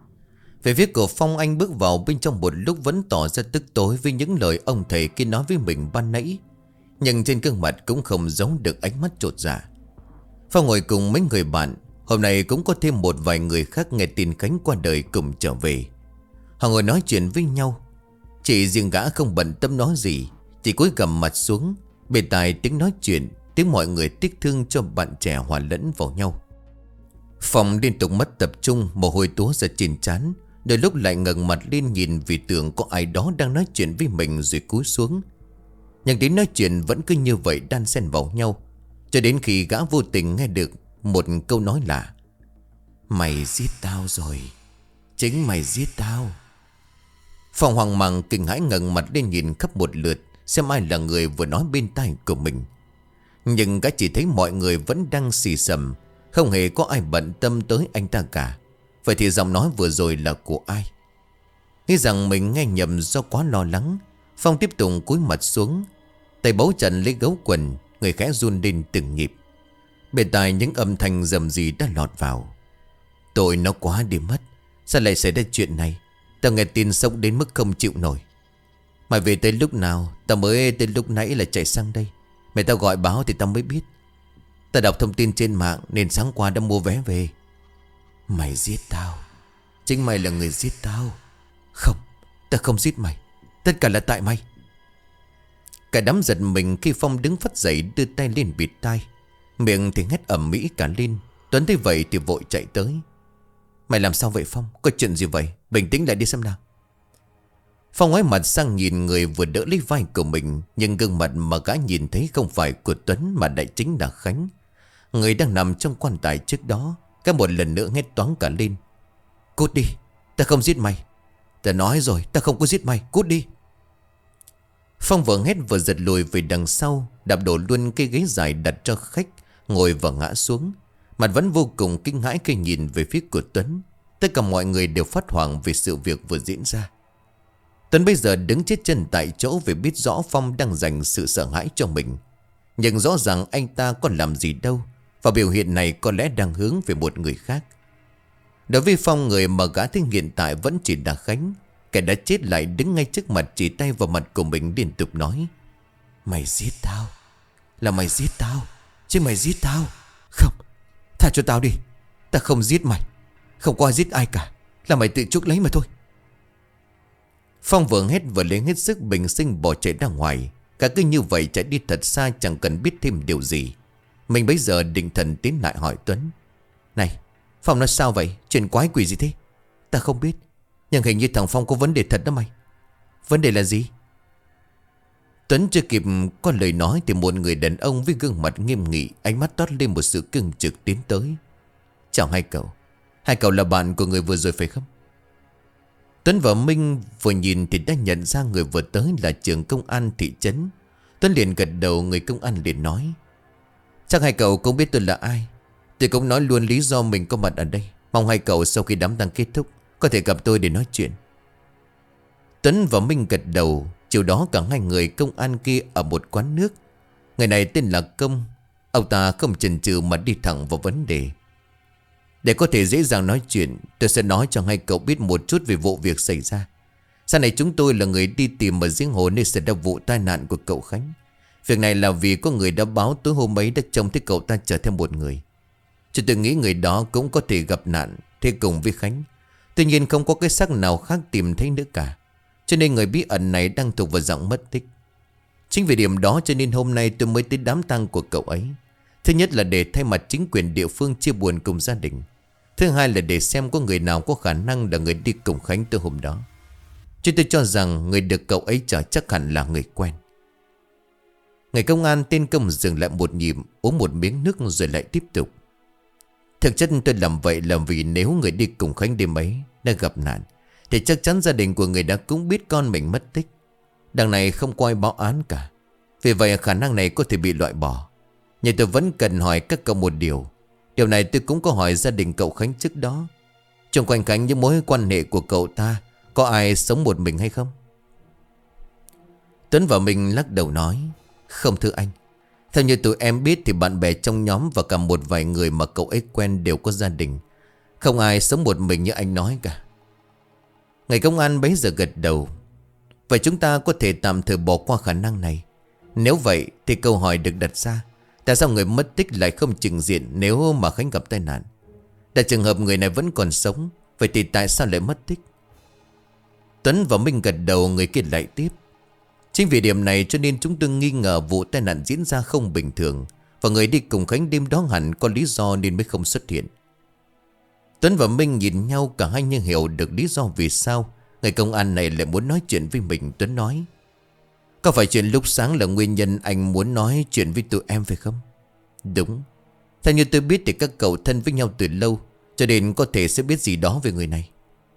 Về phía của Phong, anh bước vào bên trong một lúc vẫn tỏ ra tức tối với những lời ông thầy kia nói với mình ban nãy. Nhưng trên gương mặt cũng không giấu được ánh mắt chột dạ. Phong ngồi cùng mấy người bạn. Hôm nay cũng có thêm một vài người khác nghe tin Khánh qua đời cùng trở về. Họ ngồi nói chuyện với nhau. Chỉ riêng gã không bận tâm nói gì, chỉ cúi gằm mặt xuống. Bên tai tiếng nói chuyện, tiếng mọi người tiếc thương cho bạn trẻ hòa lẫn vào nhau. Phong liên tục mất tập trung, mồ hôi túa ra trên trán. Đôi lúc lại ngẩng mặt lên nhìn vì tưởng có ai đó đang nói chuyện với mình rồi cúi xuống. Nhưng tiếng nói chuyện vẫn cứ như vậy đan xen vào nhau, cho đến khi gã vô tình nghe được một câu nói lạ: Mày giết tao rồi. Chính mày giết tao. Phong hoang mang kinh hãi ngẩng mặt lên nhìn khắp một lượt, xem ai là người vừa nói bên tai của mình. Nhưng gã chỉ thấy mọi người vẫn đang xì xầm, không hề có ai bận tâm tới anh ta cả. Vậy thì giọng nói vừa rồi là của ai? Nghĩ rằng mình nghe nhầm do quá lo lắng, Phong tiếp tục cúi mặt xuống, tay bấu chặt lấy gấu quần, người khẽ run lên từng nhịp. Bên tai những âm thanh rầm rì đã lọt vào: Tội nó quá đi mất. Sao lại xảy ra chuyện này? Tao nghe tin sốc đến mức không chịu nổi. Mày về tới lúc nào? Tao mới tới lúc nãy là chạy sang đây. Mẹ tao gọi báo thì tao mới biết. Tao đọc thông tin trên mạng nên sáng qua đã mua vé về. Mày giết tao. Chính mày là người giết tao. Không, tao không giết mày. Tất cả là tại mày. Cả đám giật mình khi Phong đứng phắt dậy, đưa tay lên bịt tai, miệng thì hét ầm ĩ cả lên. Tuấn thấy vậy thì vội chạy tới: Mày làm sao vậy Phong? Có chuyện gì vậy? Bình tĩnh lại đi xem nào. Phong ngoái mặt sang nhìn người vừa đỡ lấy vai của mình, nhưng gương mặt mà gã nhìn thấy không phải của Tuấn mà lại chính là Khánh, người đang nằm trong quan tài trước đó. Cả một lần nữa hét toáng cả lên: Cút đi, ta không giết mày. Ta nói rồi, ta không có giết mày, cút đi. Phong vừa hét vừa giật lùi về đằng sau, đạp đổ luôn cái ghế dài đặt cho khách ngồi và ngã xuống. Mặt vẫn vô cùng kinh hãi khi nhìn về phía của Tuấn. Tất cả mọi người đều phát hoảng về sự việc vừa diễn ra. Tuấn bây giờ đứng chết chân tại chỗ vì biết rõ Phong đang dành sự sợ hãi cho mình. Nhưng rõ ràng anh ta có làm gì đâu, và biểu hiện này có lẽ đang hướng về một người khác. Đối với Phong, người mà gã thấy hiện tại vẫn chỉ là Khánh. Kẻ đã chết lại đứng ngay trước mặt, chỉ tay vào mặt của mình liên tục nói: Mày giết tao. Là mày giết tao. Chứ mày giết tao. Không, tha cho tao đi. Ta không giết mày. Không có ai giết ai cả. Là mày tự chuốc lấy mà thôi. Phong vừa hét vừa lấy hết sức bình sinh bỏ chạy ra ngoài. Cả cứ như vậy chạy đi thật xa, chẳng cần biết thêm điều gì. Mình bây giờ định thần tiến lại hỏi Tuấn: Này, Phong nói sao vậy? Chuyện quái quỷ gì thế? Ta không biết, nhưng hình như thằng Phong có vấn đề thật đó mày. Vấn đề là gì? Tuấn chưa kịp có lời nói thì một người đàn ông với gương mặt nghiêm nghị, ánh mắt toát lên một sự cương trực tiến tới. Chào hai cậu. Hai cậu là bạn của người vừa rồi phải không? Tuấn và Minh vừa nhìn thì đã nhận ra người vừa tới là trưởng công an thị trấn. Tuấn liền gật đầu, người công an liền nói: Chắc hai cậu cũng biết tôi là ai. Tôi cũng nói luôn lý do mình có mặt ở đây. Mong hai cậu sau khi đám tang kết thúc có thể gặp tôi để nói chuyện. Tuấn và Minh gật đầu. Chiều đó cả hai người công an kia ở một quán nước. Người này tên là Công. Ông ta không chần chừ mà đi thẳng vào vấn đề. Để có thể dễ dàng nói chuyện, tôi sẽ nói cho hai cậu biết một chút về vụ việc xảy ra. Sau này chúng tôi là người đi tìm ở giếng hồ nơi xảy ra vụ tai nạn của cậu Khánh. Việc này là vì có người đã báo tối hôm ấy đã trông thấy cậu ta chở theo một người. Chúng tôi nghĩ người đó cũng có thể gặp nạn thế cùng với Khánh. Tuy nhiên không có cái xác nào khác tìm thấy nữa cả. Cho nên người bí ẩn này đang thuộc vào dạng mất tích. Chính vì điểm đó cho nên hôm nay tôi mới tới đám tang của cậu ấy. Thứ nhất là để thay mặt chính quyền địa phương chia buồn cùng gia đình. Thứ hai là để xem có người nào có khả năng là người đi cùng Khánh từ hôm đó. Chứ tôi cho rằng người được cậu ấy chở chắc hẳn là người quen. Người công an tên Công dừng lại một nhịp, uống một miếng nước rồi lại tiếp tục. Thực chất tôi làm vậy là vì nếu người đi cùng Khánh đêm ấy đã gặp nạn thì chắc chắn gia đình của người đã cũng biết con mình mất tích. Đằng này không có ai báo án cả. Vì vậy khả năng này có thể bị loại bỏ. Nhưng tôi vẫn cần hỏi các cậu một điều. Điều này tôi cũng có hỏi gia đình cậu Khánh trước đó. Trong quanh Khánh những mối quan hệ của cậu ta, có ai sống một mình hay không? Tuấn và mình lắc đầu nói: Không thưa anh. Theo như tụi em biết thì bạn bè trong nhóm và cả một vài người mà cậu ấy quen đều có gia đình. Không ai sống một mình như anh nói cả. Người công an bấy giờ gật đầu. Vậy chúng ta có thể tạm thời bỏ qua khả năng này. Nếu vậy thì câu hỏi được đặt ra: tại sao người mất tích lại không trình diện nếu mà Khánh gặp tai nạn? Tại trường hợp người này vẫn còn sống, vậy thì tại sao lại mất tích? Tuấn và Minh gật đầu, người kia lại tiếp: Chính vì điểm này cho nên chúng tôi nghi ngờ vụ tai nạn diễn ra không bình thường, và người đi cùng Khánh đêm đó hẳn có lý do nên mới không xuất hiện. Tuấn và Minh nhìn nhau, cả hai như hiểu được lý do vì sao người công an này lại muốn nói chuyện với mình. Tuấn nói: Có phải chuyện lúc sáng là nguyên nhân anh muốn nói chuyện với tụi em phải không? Đúng. Theo như tôi biết thì các cậu thân với nhau từ lâu, cho nên có thể sẽ biết gì đó về người này.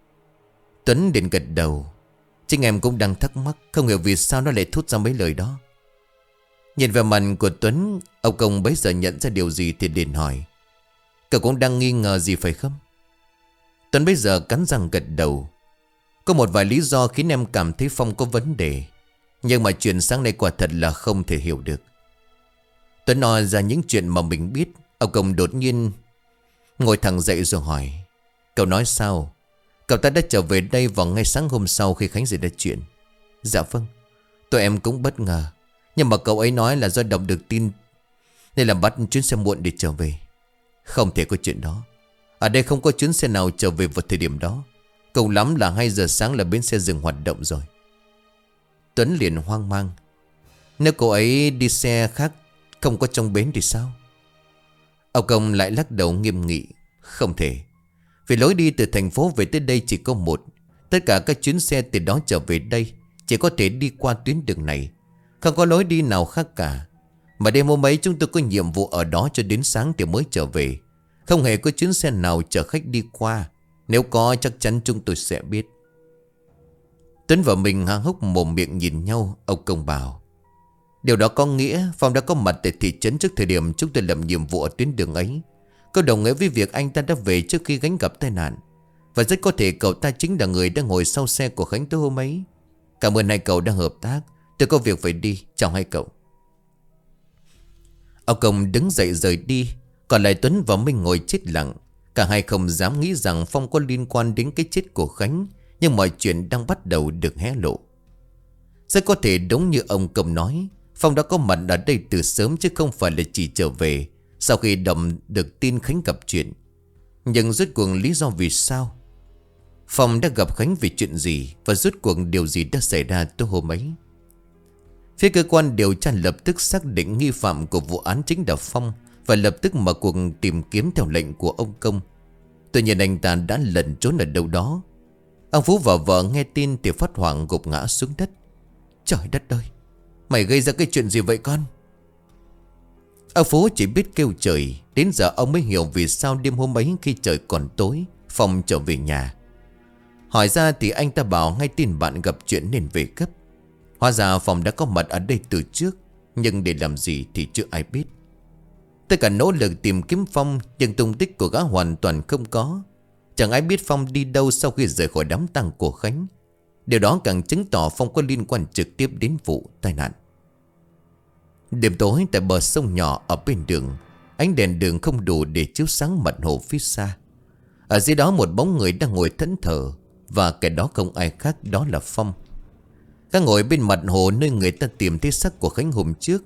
Tuấn liền gật đầu. Chính em cũng đang thắc mắc, không hiểu vì sao nó lại thốt ra mấy lời đó. Nhìn về mặt của Tuấn, ông Công bấy giờ nhận ra điều gì thì liền hỏi: Cậu cũng đang nghi ngờ gì phải không? Tuấn bấy giờ cắn răng gật đầu. Có một vài lý do khiến em cảm thấy Phong có vấn đề, nhưng mà chuyện sáng nay quả thật là không thể hiểu được. Tuấn nói ra những chuyện mà mình biết. Ông Công đột nhiên ngồi thẳng dậy rồi hỏi: Cậu nói sao? Cậu ta đã trở về đây vào ngay sáng hôm sau khi Khánh xảy ra chuyện. Dạ vâng. Tụi em cũng bất ngờ, nhưng mà cậu ấy nói là do đọc được tin nên là bắt chuyến xe muộn để trở về. Không thể có chuyện đó. Ở đây không có chuyến xe nào trở về vào thời điểm đó. Cùng lắm là hai giờ sáng là bến xe dừng hoạt động rồi. Tuấn liền hoang mang: Nếu cậu ấy đi xe khác không có trong bến thì sao? Ông Công lại lắc đầu nghiêm nghị: Không thể. Vì lối đi từ thành phố về tới đây chỉ có một. Tất cả các chuyến xe từ đó trở về đây chỉ có thể đi qua tuyến đường này, không có lối đi nào khác cả. Mà đêm hôm ấy chúng tôi có nhiệm vụ ở đó cho đến sáng thì mới trở về. Không hề có chuyến xe nào chở khách đi qua. Nếu có chắc chắn chúng tôi sẽ biết. Tuấn và mình há hốc mồm miệng nhìn nhau. Ông Công bảo: Điều đó có nghĩa Phong đã có mặt tại thị trấn trước thời điểm chúng tôi làm nhiệm vụ ở tuyến đường ấy. Có đồng nghĩa với việc anh ta đã về trước khi Khánh gặp tai nạn. Và rất có thể cậu ta chính là người đang ngồi sau xe của Khánh tối hôm ấy. Cảm ơn hai cậu đang hợp tác. Tôi có việc phải đi. Chào hai cậu. Ông Công đứng dậy rời đi. Còn lại Tuấn và Minh ngồi chết lặng. Cả hai không dám nghĩ rằng Phong có liên quan đến cái chết của Khánh. Nhưng mọi chuyện đang bắt đầu được hé lộ. Rất có thể đúng như ông Công nói, Phong đã có mặt ở đây từ sớm chứ không phải là chỉ trở về sau khi đọc được tin Khánh gặp chuyện. Nhưng rốt cuộc lý do vì sao Phong đã gặp Khánh vì chuyện gì, và rốt cuộc điều gì đã xảy ra tối hôm ấy? Phía cơ quan điều tra lập tức xác định nghi phạm của vụ án chính là Phong, và lập tức mở cuộc tìm kiếm theo lệnh của ông Công. Tuy nhiên anh ta đã lẩn trốn ở đâu đó. Ông Phú và vợ nghe tin thì phát hoảng gục ngã xuống đất. Trời đất ơi, mày gây ra cái chuyện gì vậy con? Ông Phú chỉ biết kêu trời. Đến giờ ông mới hiểu vì sao đêm hôm ấy khi trời còn tối Phong trở về nhà. Hỏi ra thì anh ta bảo ngay tin bạn gặp chuyện nên về gấp. Hóa ra Phong đã có mặt ở đây từ trước, nhưng để làm gì thì chưa ai biết. Tất cả nỗ lực tìm kiếm Phong, nhưng tung tích của gã hoàn toàn không có. Chẳng ai biết Phong đi đâu sau khi rời khỏi đám tang của Khánh. Điều đó càng chứng tỏ Phong có liên quan trực tiếp đến vụ tai nạn. Đêm tối tại bờ sông nhỏ ở bên đường, ánh đèn đường không đủ để chiếu sáng mặt hồ phía xa. Ở dưới đó một bóng người đang ngồi thẫn thờ, và kẻ đó không ai khác đó là Phong. Gã ngồi bên mặt hồ nơi người ta tìm thấy xác của Khánh hôm trước.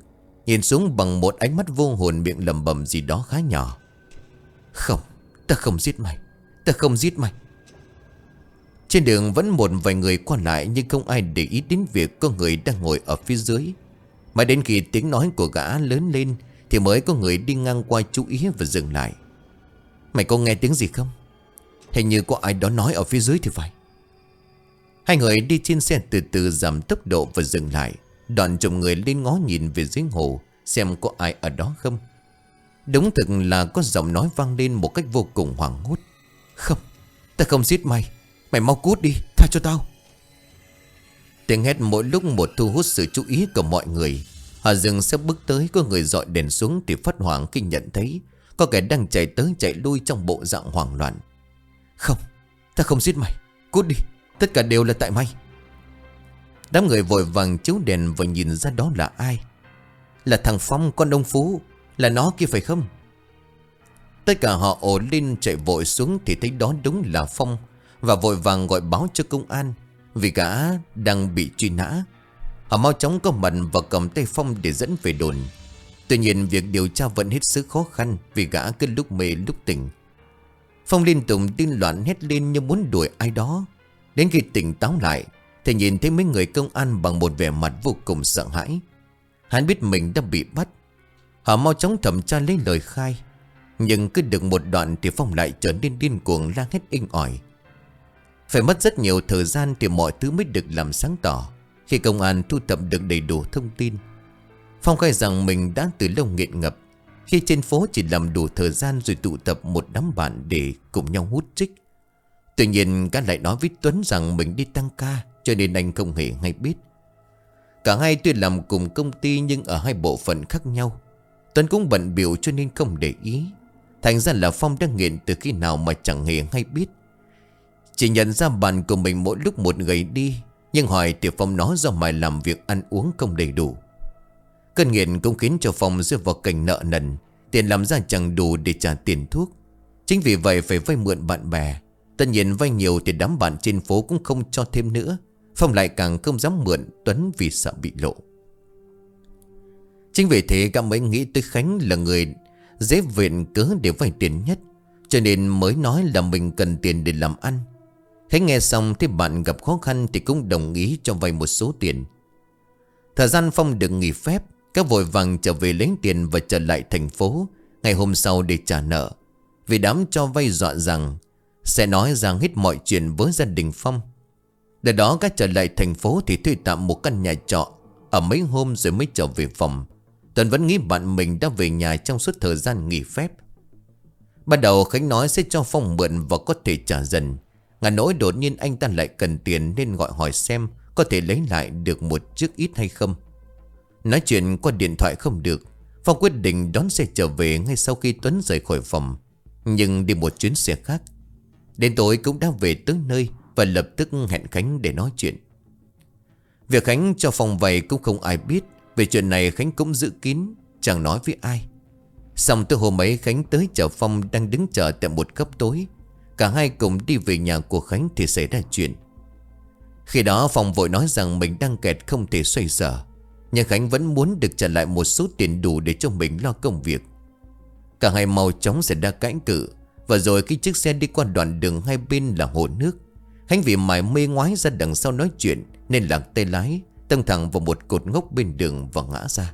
nhìn xuống bằng một ánh mắt vô hồn, miệng lẩm bẩm gì đó khá nhỏ. Không, ta không giết mày, ta không giết mày. Trên đường vẫn một vài người qua lại, nhưng không ai để ý đến việc có người đang ngồi ở phía dưới. Mà đến khi tiếng nói của gã lớn lên thì mới có người đi ngang qua chú ý và dừng lại. Mày có nghe tiếng gì không? Hình như có ai đó nói ở phía dưới thì phải. Hai người đi trên xe từ từ giảm tốc độ và dừng lại. Đoạn chồng người lên ngó nhìn về dưới hồ xem có ai ở đó không. Đúng thực là có giọng nói vang lên một cách vô cùng hoảng hốt. Không, ta không giết mày, mày mau cút đi, tha cho tao. Tiếng hét mỗi lúc một thu hút sự chú ý của mọi người. Họ dừng xe bước tới, có người dọi đèn xuống thì phát hoảng khi nhận thấy có kẻ đang chạy tới chạy lui trong bộ dạng hoảng loạn. Không, ta không giết mày, cút đi, tất cả đều là tại mày. Đám người vội vàng chiếu đèn và nhìn ra đó là ai. Là thằng Phong, con ông Phú, là nó kia phải không? Tất cả họ ồ lên chạy vội xuống thì thấy đó đúng là Phong, và vội vàng gọi báo cho công an, vì gã đang bị truy nã. Họ mau chóng có mặt và cầm tay Phong để dẫn về đồn. Tuy nhiên việc điều tra vẫn hết sức khó khăn, vì gã cứ lúc mê lúc tỉnh. Phong liên tục điên loạn hét lên như muốn đuổi ai đó. Đến khi tỉnh táo lại thì nhìn thấy mấy người công an bằng một vẻ mặt vô cùng sợ hãi. Hắn biết mình đã bị bắt. Họ mau chóng thẩm tra lấy lời khai. Nhưng cứ được một đoạn thì Phong lại trở nên điên cuồng la hét inh ỏi. Phải mất rất nhiều thời gian thì mọi thứ mới được làm sáng tỏ. Khi công an thu thập được đầy đủ thông tin, Phong khai rằng mình đã từ lâu nghiện ngập. Khi trên phố chỉ làm đủ thời gian rồi tụ tập một đám bạn để cùng nhau hút trích. Tuy nhiên gã lại nói với Tuấn rằng mình đi tăng ca, cho nên anh không hề hay biết. Cả hai tuy làm cùng công ty nhưng ở hai bộ phận khác nhau. Tuấn cũng bận bịu cho nên không để ý. Thành ra là Phong đang nghiện từ khi nào mà chẳng hề hay biết. Chỉ nhận ra bạn của mình mỗi lúc một gầy đi. Nhưng hỏi thì Phong nói do mày làm việc ăn uống không đầy đủ. Cơn nghiện cũng khiến cho Phong rơi vào cảnh nợ nần. Tiền làm ra chẳng đủ để trả tiền thuốc. Chính vì vậy phải vay mượn bạn bè. Tất nhiên vay nhiều thì đám bạn trên phố cũng không cho thêm nữa. Phong lại càng không dám mượn Tuấn vì sợ bị lộ. Chính vì thế gã mới nghĩ tới Khánh là người dễ viện cớ để vay tiền nhất, cho nên mới nói là mình cần tiền để làm ăn. Khánh nghe xong thấy bạn gặp khó khăn thì cũng đồng ý cho vay một số tiền. Thời gian Phong được nghỉ phép, các vội vàng trở về lấy tiền và trở lại thành phố ngày hôm sau để trả nợ. Vì đám cho vay dọa rằng sẽ nói rằng hết mọi chuyện với gia đình Phong. Để đó các trở lại thành phố thì thuê tạm một căn nhà trọ ở mấy hôm rồi mới trở về phòng. Tuấn vẫn nghĩ bạn mình đã về nhà trong suốt thời gian nghỉ phép. Ban đầu Khánh nói sẽ cho Phong mượn và có thể trả dần. Ngả nỗi đột nhiên anh ta lại cần tiền nên gọi hỏi xem có thể lấy lại được một chiếc ít hay không. Nói chuyện qua điện thoại không được, Phong quyết định đón xe trở về ngay sau khi Tuấn rời khỏi phòng, nhưng đi một chuyến xe khác. Đến tối cũng đã về tới nơi và lập tức hẹn Khánh để nói chuyện. Việc Khánh cho Phong vay cũng không ai biết. Về chuyện này Khánh cũng giữ kín, chẳng nói với ai. Xong tới hôm ấy Khánh tới chợ Phong đang đứng chờ tại một góc tối. Cả hai cùng đi về nhà của Khánh thì xảy ra chuyện. Khi đó Phong vội nói rằng mình đang kẹt không thể xoay sở, nhưng Khánh vẫn muốn được trả lại một số tiền đủ để cho mình lo công việc. Cả hai mau chóng xảy ra cãi cự. Và rồi khi chiếc xe đi qua đoạn đường hai bên là hồ nước, Khánh vì mải mê ngoái ra đằng sau nói chuyện nên lạc tay lái, tông thẳng vào một cột ngốc bên đường và ngã ra.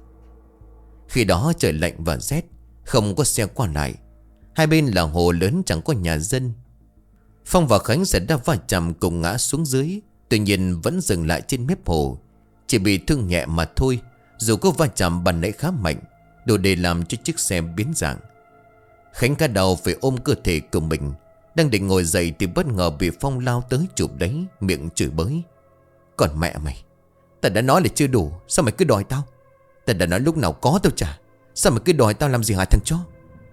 Khi đó trời lạnh và rét, không có xe qua lại. Hai bên là hồ lớn chẳng có nhà dân. Phong và Khánh sẽ đã va chạm cùng ngã xuống dưới. Tuy nhiên vẫn dừng lại trên mép hồ, chỉ bị thương nhẹ mà thôi. Dù có va chạm bàn nãy khá mạnh, đủ để làm cho chiếc xe biến dạng. Khánh ca đầu phải ôm cơ thể của mình. Đang định ngồi dậy thì bất ngờ bị Phong lao tới chụp lấy, miệng chửi bới. Còn mẹ mày, ta đã nói là chưa đủ, sao mày cứ đòi tao? Ta đã nói lúc nào có tao trả, sao mày cứ đòi tao làm gì hả thằng chó?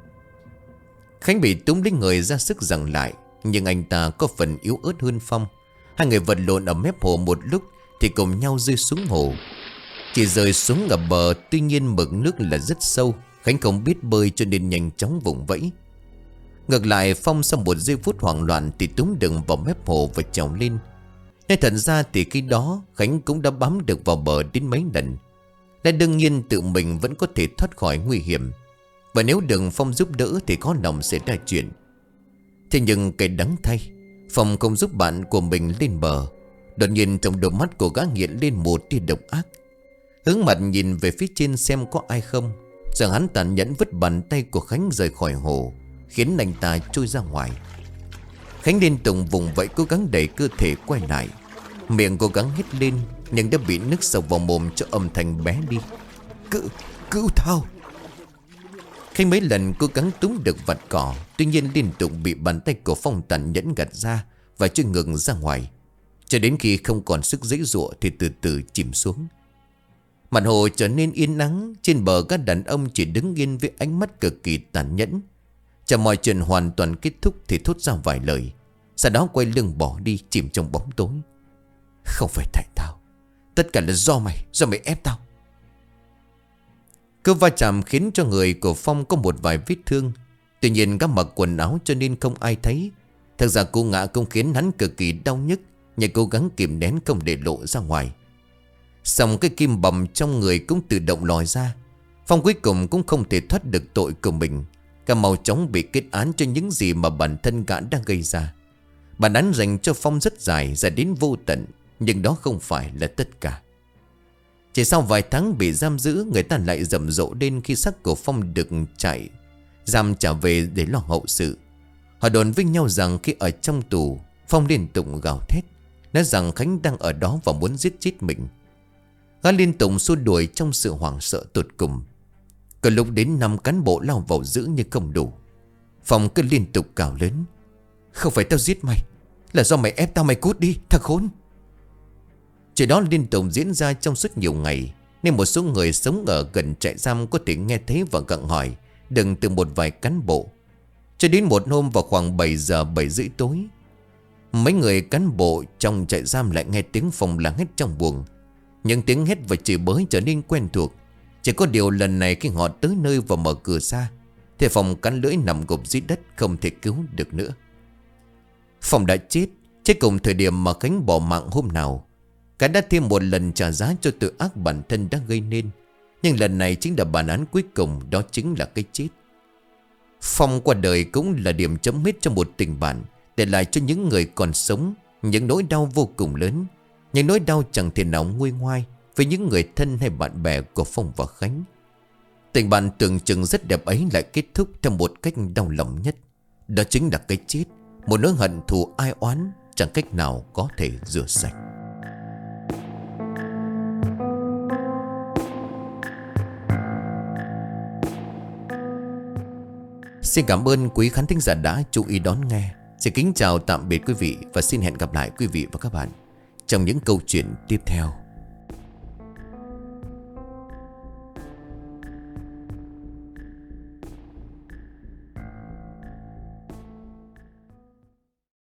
Khánh bị túm lấy người ra sức giằng lại, nhưng anh ta có phần yếu ớt hơn Phong. Hai người vật lộn ở mép hồ một lúc thì cùng nhau rơi xuống hồ. Chỉ rơi xuống ở bờ, tuy nhiên mực nước là rất sâu. Khánh không biết bơi cho nên nhanh chóng vùng vẫy. Ngược lại Phong sau một giây phút hoảng loạn thì túm đựng vào mép hồ và trèo lên. Nên thật ra thì khi đó Khánh cũng đã bám được vào bờ đến mấy lần. และđương nhiên tự mình vẫn có thể thoát khỏi nguy hiểm. Và nếu được Phong giúp đỡ thì có lòng sẽ ra chuyện. Thế nhưng cái đắng thay, Phong không giúp bạn của mình lên bờ. Đột nhiên trong đôi mắt của gã hiện lên một tia độc ác. Hướng mặt nhìn về phía trên xem có ai không. Rằng hắn tàn nhẫn vứt bàn tay của Khánh rời khỏi hồ, khiến anh ta trôi ra ngoài. Khánh liên tục vùng vẫy cố gắng đẩy cơ thể quay lại. Miệng cố gắng hét lên, nhưng đã bị nước sộc vào mồm cho âm thanh bé đi. Cứu, cứu tao. Khánh mấy lần cố gắng túm được vạt cỏ, tuy nhiên liên tục bị bàn tay của Phong tàn nhẫn gạt ra và trôi ngược ra ngoài. Cho đến khi không còn sức giãy giụa thì từ từ chìm xuống. Mặt hồ trở nên yên ắng. Trên bờ các đàn ông chỉ đứng yên với ánh mắt cực kỳ tàn nhẫn. Chờ mọi chuyện hoàn toàn kết thúc thì thốt ra vài lời, sau đó quay lưng bỏ đi, chìm trong bóng tối. Không phải tại tao, tất cả là do mày, do mày ép tao. Cú va chạm khiến cho người của Phong có một vài vết thương. Tuy nhiên gã mặc quần áo cho nên không ai thấy. Thật ra cú ngã cũng khiến hắn cực kỳ đau nhức, nhưng cố gắng kìm nén không để lộ ra ngoài. Xong cái kim bầm trong người cũng tự động lòi ra. Phong cuối cùng cũng không thể thoát được tội của mình. Cả mau chóng bị kết án cho những gì mà bản thân gã đã gây ra. Bản án dành cho Phong rất dài, dài đến vô tận. Nhưng đó không phải là tất cả. Chỉ sau vài tháng bị giam giữ, người ta lại rầm rộ lên khi xác của Phong được chạy giam trả về để lo hậu sự. Họ đồn với nhau rằng khi ở trong tù, Phong liên tục gào thét, nói rằng Khánh đang ở đó và muốn giết chết mình. Gã liên tục xua đuổi trong sự hoảng sợ tột cùng. Có lúc đến năm cán bộ lao vào giữ nhưng không đủ. Phong cứ liên tục cào lớn: Không phải tao giết mày, là do mày ép tao, mày cút đi, thằng khốn. Chuyện đó liên tục diễn ra trong suốt nhiều ngày, nên một số người sống ở gần trại giam có thể nghe thấy và gặng hỏi đừng từ một vài cán bộ. Cho đến một hôm vào khoảng bảy giờ bảy rưỡi tối, mấy người cán bộ trong trại giam lại nghe tiếng Phong la hét trong buồng. Những tiếng hét và chửi bới trở nên quen thuộc. Chỉ có điều lần này khi họ tới nơi và mở cửa ra thì Phong cắn lưỡi nằm gục dưới đất, không thể cứu được nữa. Phong đã chết, chết cùng thời điểm mà Khánh bỏ mạng hôm nào. Cái đã thêm một lần trả giá cho tội ác bản thân đã gây nên. Nhưng lần này chính là bản án cuối cùng, đó chính là cái chết. Phong qua đời cũng là điểm chấm hết cho một tình bạn, để lại cho những người còn sống những nỗi đau vô cùng lớn. Những nỗi đau chẳng thể nào nguôi ngoai với những người thân hay bạn bè của Phong và Khánh. Tình bạn tưởng chừng rất đẹp ấy lại kết thúc theo một cách đau lòng nhất. Đó chính là cái chết, một nỗi hận thù ai oán chẳng cách nào có thể rửa sạch. Xin cảm ơn quý khán thính giả đã chú ý đón nghe. Xin kính chào tạm biệt quý vị và xin hẹn gặp lại quý vị và các bạn trong những câu chuyện tiếp theo.